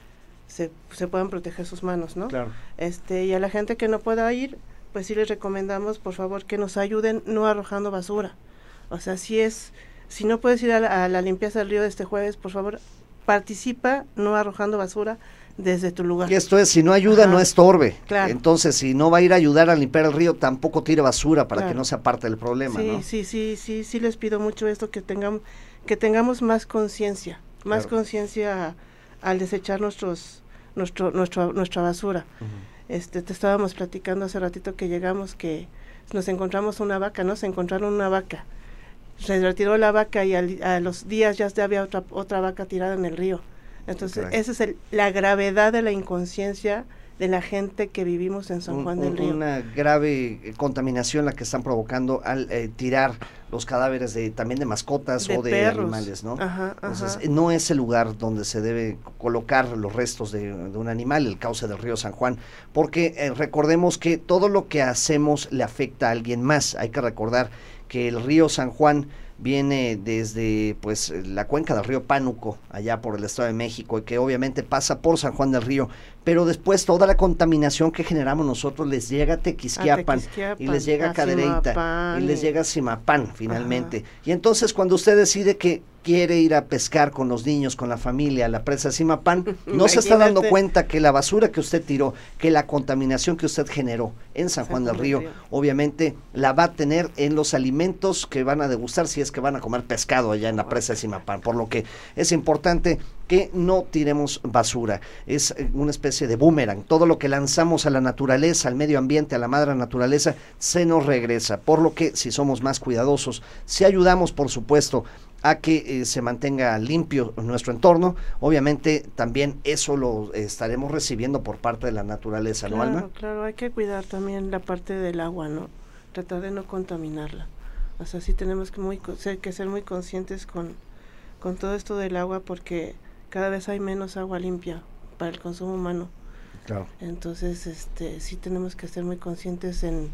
se, se puedan proteger sus manos, ¿no? Claro. Este, y a la gente que no pueda ir, pues sí les recomendamos, por favor, que nos ayuden no arrojando basura. O sea, si es si no puedes ir a la, a la limpieza del río de este jueves, por favor, participa no arrojando basura desde tu lugar. Y esto es, si no ayuda, Ajá, no estorbe. claro. Entonces, si no va a ir a ayudar a limpiar el río, tampoco tire basura para Claro. que no sea parte del problema, Sí, ¿no? sí, sí, sí, sí les pido mucho esto, que tengamos, que tengamos más conciencia, más Claro. conciencia al desechar nuestros, nuestro, nuestro, nuestra basura. Uh-huh. Este, te estábamos platicando hace ratito que llegamos, que nos encontramos una vaca, ¿no? Se encontraron una vaca. Se retiró la vaca y al, a los días ya había otra, otra vaca tirada en el río. Entonces, Caray. esa es el, la gravedad de la inconsciencia de la gente que vivimos en San Un- Juan un- del Río. Una grave eh, contaminación la que están provocando al eh, tirar los cadáveres de también de mascotas De o de perros. animales, ¿no? Ajá, Entonces, ajá. eh, no es el lugar donde se debe colocar los restos de, de un animal, el cauce del río San Juan, porque eh, recordemos que todo lo que hacemos le afecta a alguien más. Hay que recordar que el río San Juan viene desde pues la cuenca del río Pánuco, allá por el Estado de México, y que obviamente pasa por San Juan del Río, pero después toda la contaminación que generamos nosotros les llega a Tequisquiapan, A Tequisquiapan, y les llega a a Cadereyta, Zimapán, y les y- llega a Zimapán finalmente. Y entonces cuando usted decide que quiere ir a pescar con los niños, con la familia, a la presa de Zimapán, no se está dando Imagínate. cuenta que la basura que usted tiró, que la contaminación que usted generó en San Juan del Río, obviamente la va a tener en los alimentos que van a degustar si es que van a comer pescado allá en la presa de Zimapán, por lo que es importante que no tiremos basura, es eh, una especie de boomerang, todo lo que lanzamos a la naturaleza, al medio ambiente, a la madre naturaleza, se nos regresa, por lo que si somos más cuidadosos, si ayudamos por supuesto a que eh, se mantenga limpio nuestro entorno, obviamente también eso lo eh, estaremos recibiendo por parte de la naturaleza, ¿no, Claro, Alma? claro, hay que cuidar también la parte del agua, ¿no? Tratar de no contaminarla. O sea, sí tenemos que, muy, co- ser, que ser muy conscientes con, con todo esto del agua, porque cada vez hay menos agua limpia para el consumo humano. Claro. Entonces, este, sí tenemos que ser muy conscientes en,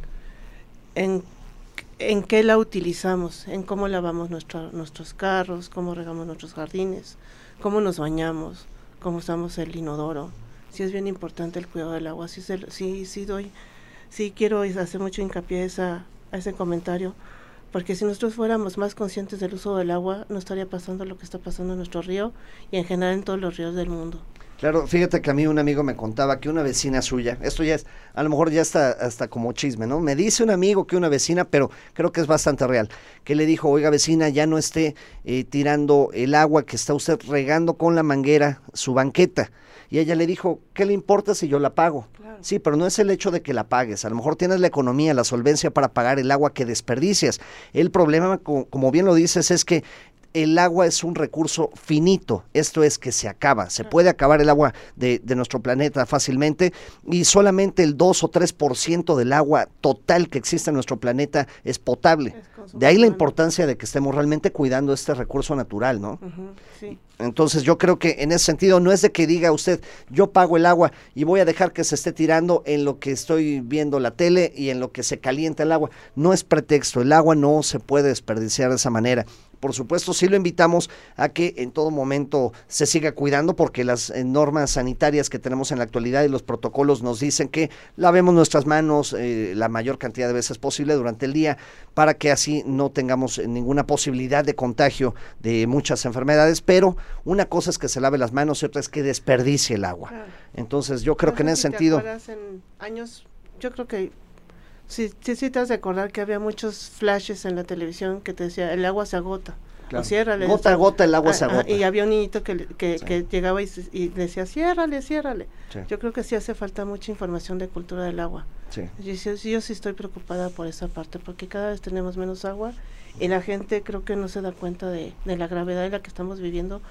en, en qué la utilizamos, en cómo lavamos nuestra, nuestros carros, cómo regamos nuestros jardines, cómo nos bañamos, cómo usamos el inodoro. Sí es bien importante el cuidado del agua, sí, se- sí, sí doy, sí quiero is- hacer mucho hincapié a, esa, a ese comentario, porque si nosotros fuéramos más conscientes del uso del agua, no estaría pasando lo que está pasando en nuestro río y en general en todos los ríos del mundo. Claro, fíjate que a mí un amigo me contaba que una vecina suya, esto ya es, a lo mejor ya está hasta como chisme, ¿no? Me dice un amigo que una vecina, pero creo que es bastante real, que le dijo, oiga vecina, ya no esté eh, tirando el agua que está usted regando con la manguera su banqueta. Y ella le dijo, ¿qué le importa si yo la pago? Sí, pero no es el hecho de que la pagues, a lo mejor tienes la economía, la solvencia para pagar el agua que desperdicias. El problema, co- como bien lo dices, es que el agua es un recurso finito, esto es que se acaba, se puede acabar el agua de, de nuestro planeta fácilmente y solamente el dos o tres por ciento del agua total que existe en nuestro planeta es potable. De ahí la importancia de que estemos realmente cuidando este recurso natural, ¿no? Ujú, sí. Entonces yo creo que en ese sentido no es de que diga usted, yo pago el agua y voy a dejar que se esté tirando en lo que estoy viendo la tele y en lo que se calienta el agua. No es pretexto, el agua no se puede desperdiciar de esa manera. Por supuesto, sí lo invitamos a que en todo momento se siga cuidando porque las eh, normas sanitarias que tenemos en la actualidad y los protocolos nos dicen que lavemos nuestras manos eh, la mayor cantidad de veces posible durante el día para que así no tengamos eh, ninguna posibilidad de contagio de muchas enfermedades, pero una cosa es que se lave las manos y otra es que desperdicie el agua. Claro. Entonces yo creo No que en sé ese si te sentido... acuerdas en años, yo creo que sí, sí, sí te has de acordar que había muchos flashes en la televisión que te decía, el agua se agota. Claro. O ciérrale. Gota a gota el agua Ah, se ah, agota. y había un niñito que, le- que, que llegaba y, se- y decía, ciérrale, ciérrale. Sí. Yo creo que sí hace falta mucha información de cultura del agua. Sí. Yo, sí- sí- yo sí estoy preocupada por esa parte, porque cada vez tenemos menos agua y la gente creo que no se da cuenta de, de la gravedad en la que estamos viviendo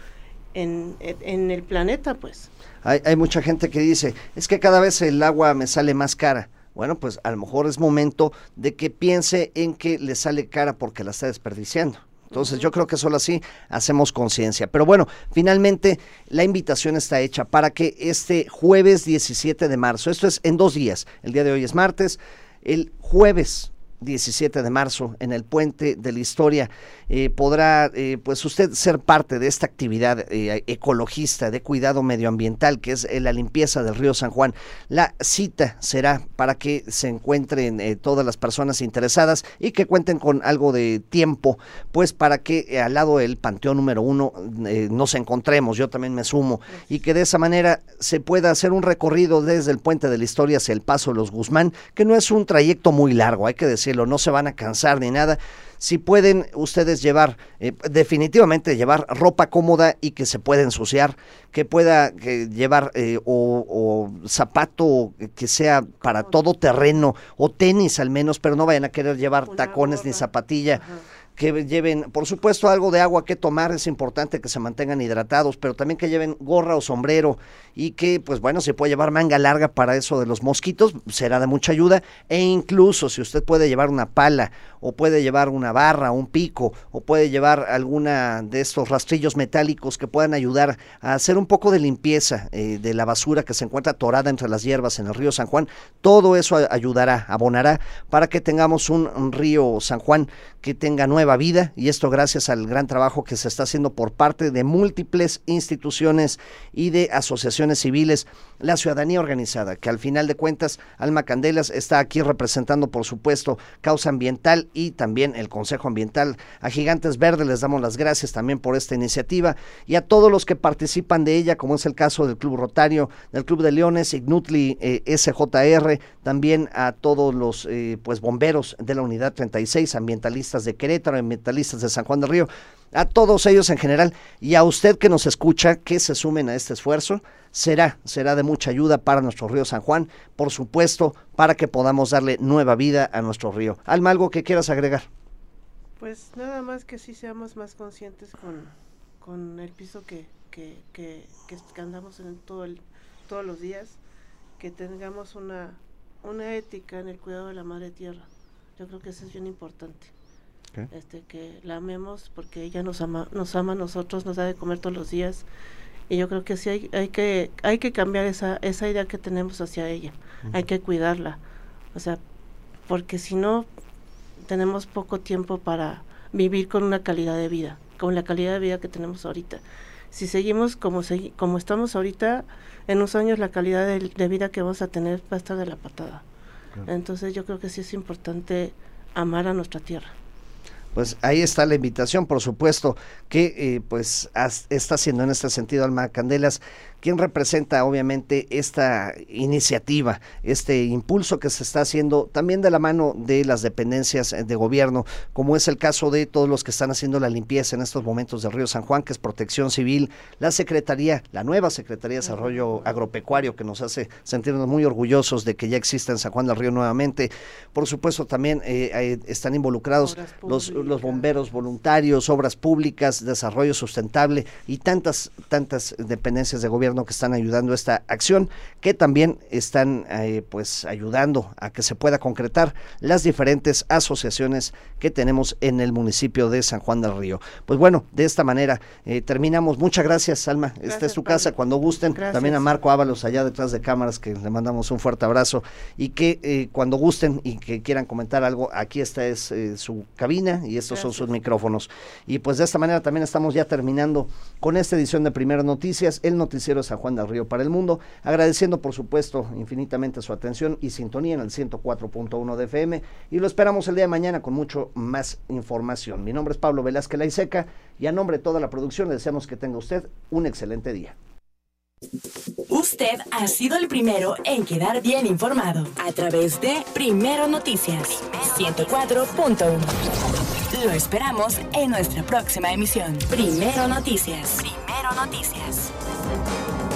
en, en, en el planeta, pues. Hay, hay mucha gente que dice, es que cada vez el agua me sale más cara. Bueno, pues a lo mejor es momento de que piense en que le sale cara porque la está desperdiciando. Entonces yo creo que solo así hacemos conciencia. Pero bueno, finalmente la invitación está hecha para que este jueves diecisiete de marzo, esto es en dos días, el día de hoy es martes, el jueves diecisiete de marzo en el Puente de la Historia, eh, podrá eh, pues usted ser parte de esta actividad eh, ecologista de cuidado medioambiental que es eh, la limpieza del río San Juan. La cita será para que se encuentren eh, todas las personas interesadas y que cuenten con algo de tiempo, pues para que eh, al lado del Panteón número uno eh, nos encontremos, yo también me sumo, y que de esa manera se pueda hacer un recorrido desde el Puente de la Historia hacia el Paso de los Guzmán, que no es un trayecto muy largo, hay que decirlo, no se van a cansar ni nada. Si pueden ustedes llevar, eh, definitivamente llevar ropa cómoda y que se pueda ensuciar, que pueda que llevar eh, o, o zapato que sea para todo terreno, o tenis al menos, pero no vayan a querer llevar tacones ni zapatilla. Ajá. Que lleven, por supuesto, algo de agua que tomar, es importante que se mantengan hidratados, pero también que lleven gorra o sombrero y que, pues bueno, se puede llevar manga larga para eso de los mosquitos, será de mucha ayuda, e incluso si usted puede llevar una pala, o puede llevar una barra, un pico, o puede llevar alguna de estos rastrillos metálicos que puedan ayudar a hacer un poco de limpieza eh, de la basura que se encuentra atorada entre las hierbas en el río San Juan, todo eso ayudará, abonará para que tengamos un, un río San Juan que tenga nueva vida, y esto gracias al gran trabajo que se está haciendo por parte de múltiples instituciones y de asociaciones civiles, la ciudadanía organizada, que al final de cuentas Alma Candelas está aquí representando, por supuesto, Causa Ambiental y también el Consejo Ambiental. A Gigantes Verdes les damos las gracias también por esta iniciativa, y a todos los que participan de ella, como es el caso del Club Rotario, del Club de Leones, Ignutli eh, S J R, también a todos los eh, pues bomberos de la Unidad treinta y seis, ambientalistas de Querétaro, ambientalistas de San Juan del Río, a todos ellos en general, y a usted que nos escucha, que se sumen a este esfuerzo. Será, será de mucha ayuda para nuestro río San Juan, por supuesto, para que podamos darle nueva vida a nuestro río. Alma, ¿algo que quieras agregar? Pues nada más que sí seamos más conscientes con, con el piso que, que, que, que andamos en todo el, todos los días, que tengamos una, una ética en el cuidado de la madre tierra. Yo creo que eso es bien importante. ¿Qué? Este, que la amemos porque ella nos ama, nos ama a nosotros, nos da de comer todos los días. Y yo creo que sí hay, hay que hay que cambiar esa esa idea que tenemos hacia ella. Uh-huh. Hay que cuidarla, o sea, porque si no tenemos poco tiempo para vivir con una calidad de vida, con la calidad de vida que tenemos ahorita. Si seguimos como segui- como estamos ahorita, en unos años la calidad de, de vida que vamos a tener va a estar de la patada. Uh-huh. Entonces yo creo que sí es importante amar a nuestra tierra. Pues ahí está la invitación, por supuesto, que eh, pues has, está haciendo en este sentido Alma Candelas, quien representa obviamente esta iniciativa, este impulso que se está haciendo también de la mano de las dependencias de gobierno, como es el caso de todos los que están haciendo la limpieza en estos momentos del río San Juan, que es Protección Civil, la Secretaría, la nueva Secretaría de Desarrollo Agropecuario, que nos hace sentirnos muy orgullosos de que ya exista en San Juan del Río nuevamente. Por supuesto también eh, eh, están involucrados los, los bomberos voluntarios, obras públicas, desarrollo sustentable y tantas, tantas dependencias de gobierno que están ayudando a esta acción, que también están eh, pues ayudando a que se pueda concretar las diferentes asociaciones que tenemos en el municipio de San Juan del Río. Pues bueno, de esta manera eh, terminamos. Muchas gracias, Alma. Gracias, esta es tu casa, cuando gusten. Gracias. También a Marco Ábalos allá detrás de cámaras, que le mandamos un fuerte abrazo, y que eh, cuando gusten y que quieran comentar algo, aquí esta es eh, su cabina y estos gracias. Son sus micrófonos. Y pues de esta manera también estamos ya terminando con esta edición de Primero Noticias, el noticiero de San Juan del Río para el mundo, agradeciendo por supuesto infinitamente su atención y sintonía en el ciento cuatro punto uno de F M, y lo esperamos el día de mañana con mucho más información. Mi nombre es Pablo Velázquez Laiseca, y a nombre de toda la producción le deseamos que tenga usted un excelente día. Usted ha sido el primero en quedar bien informado a través de Primero Noticias ciento cuatro punto uno. Lo esperamos en nuestra próxima emisión. Primero Noticias. Primero Noticias.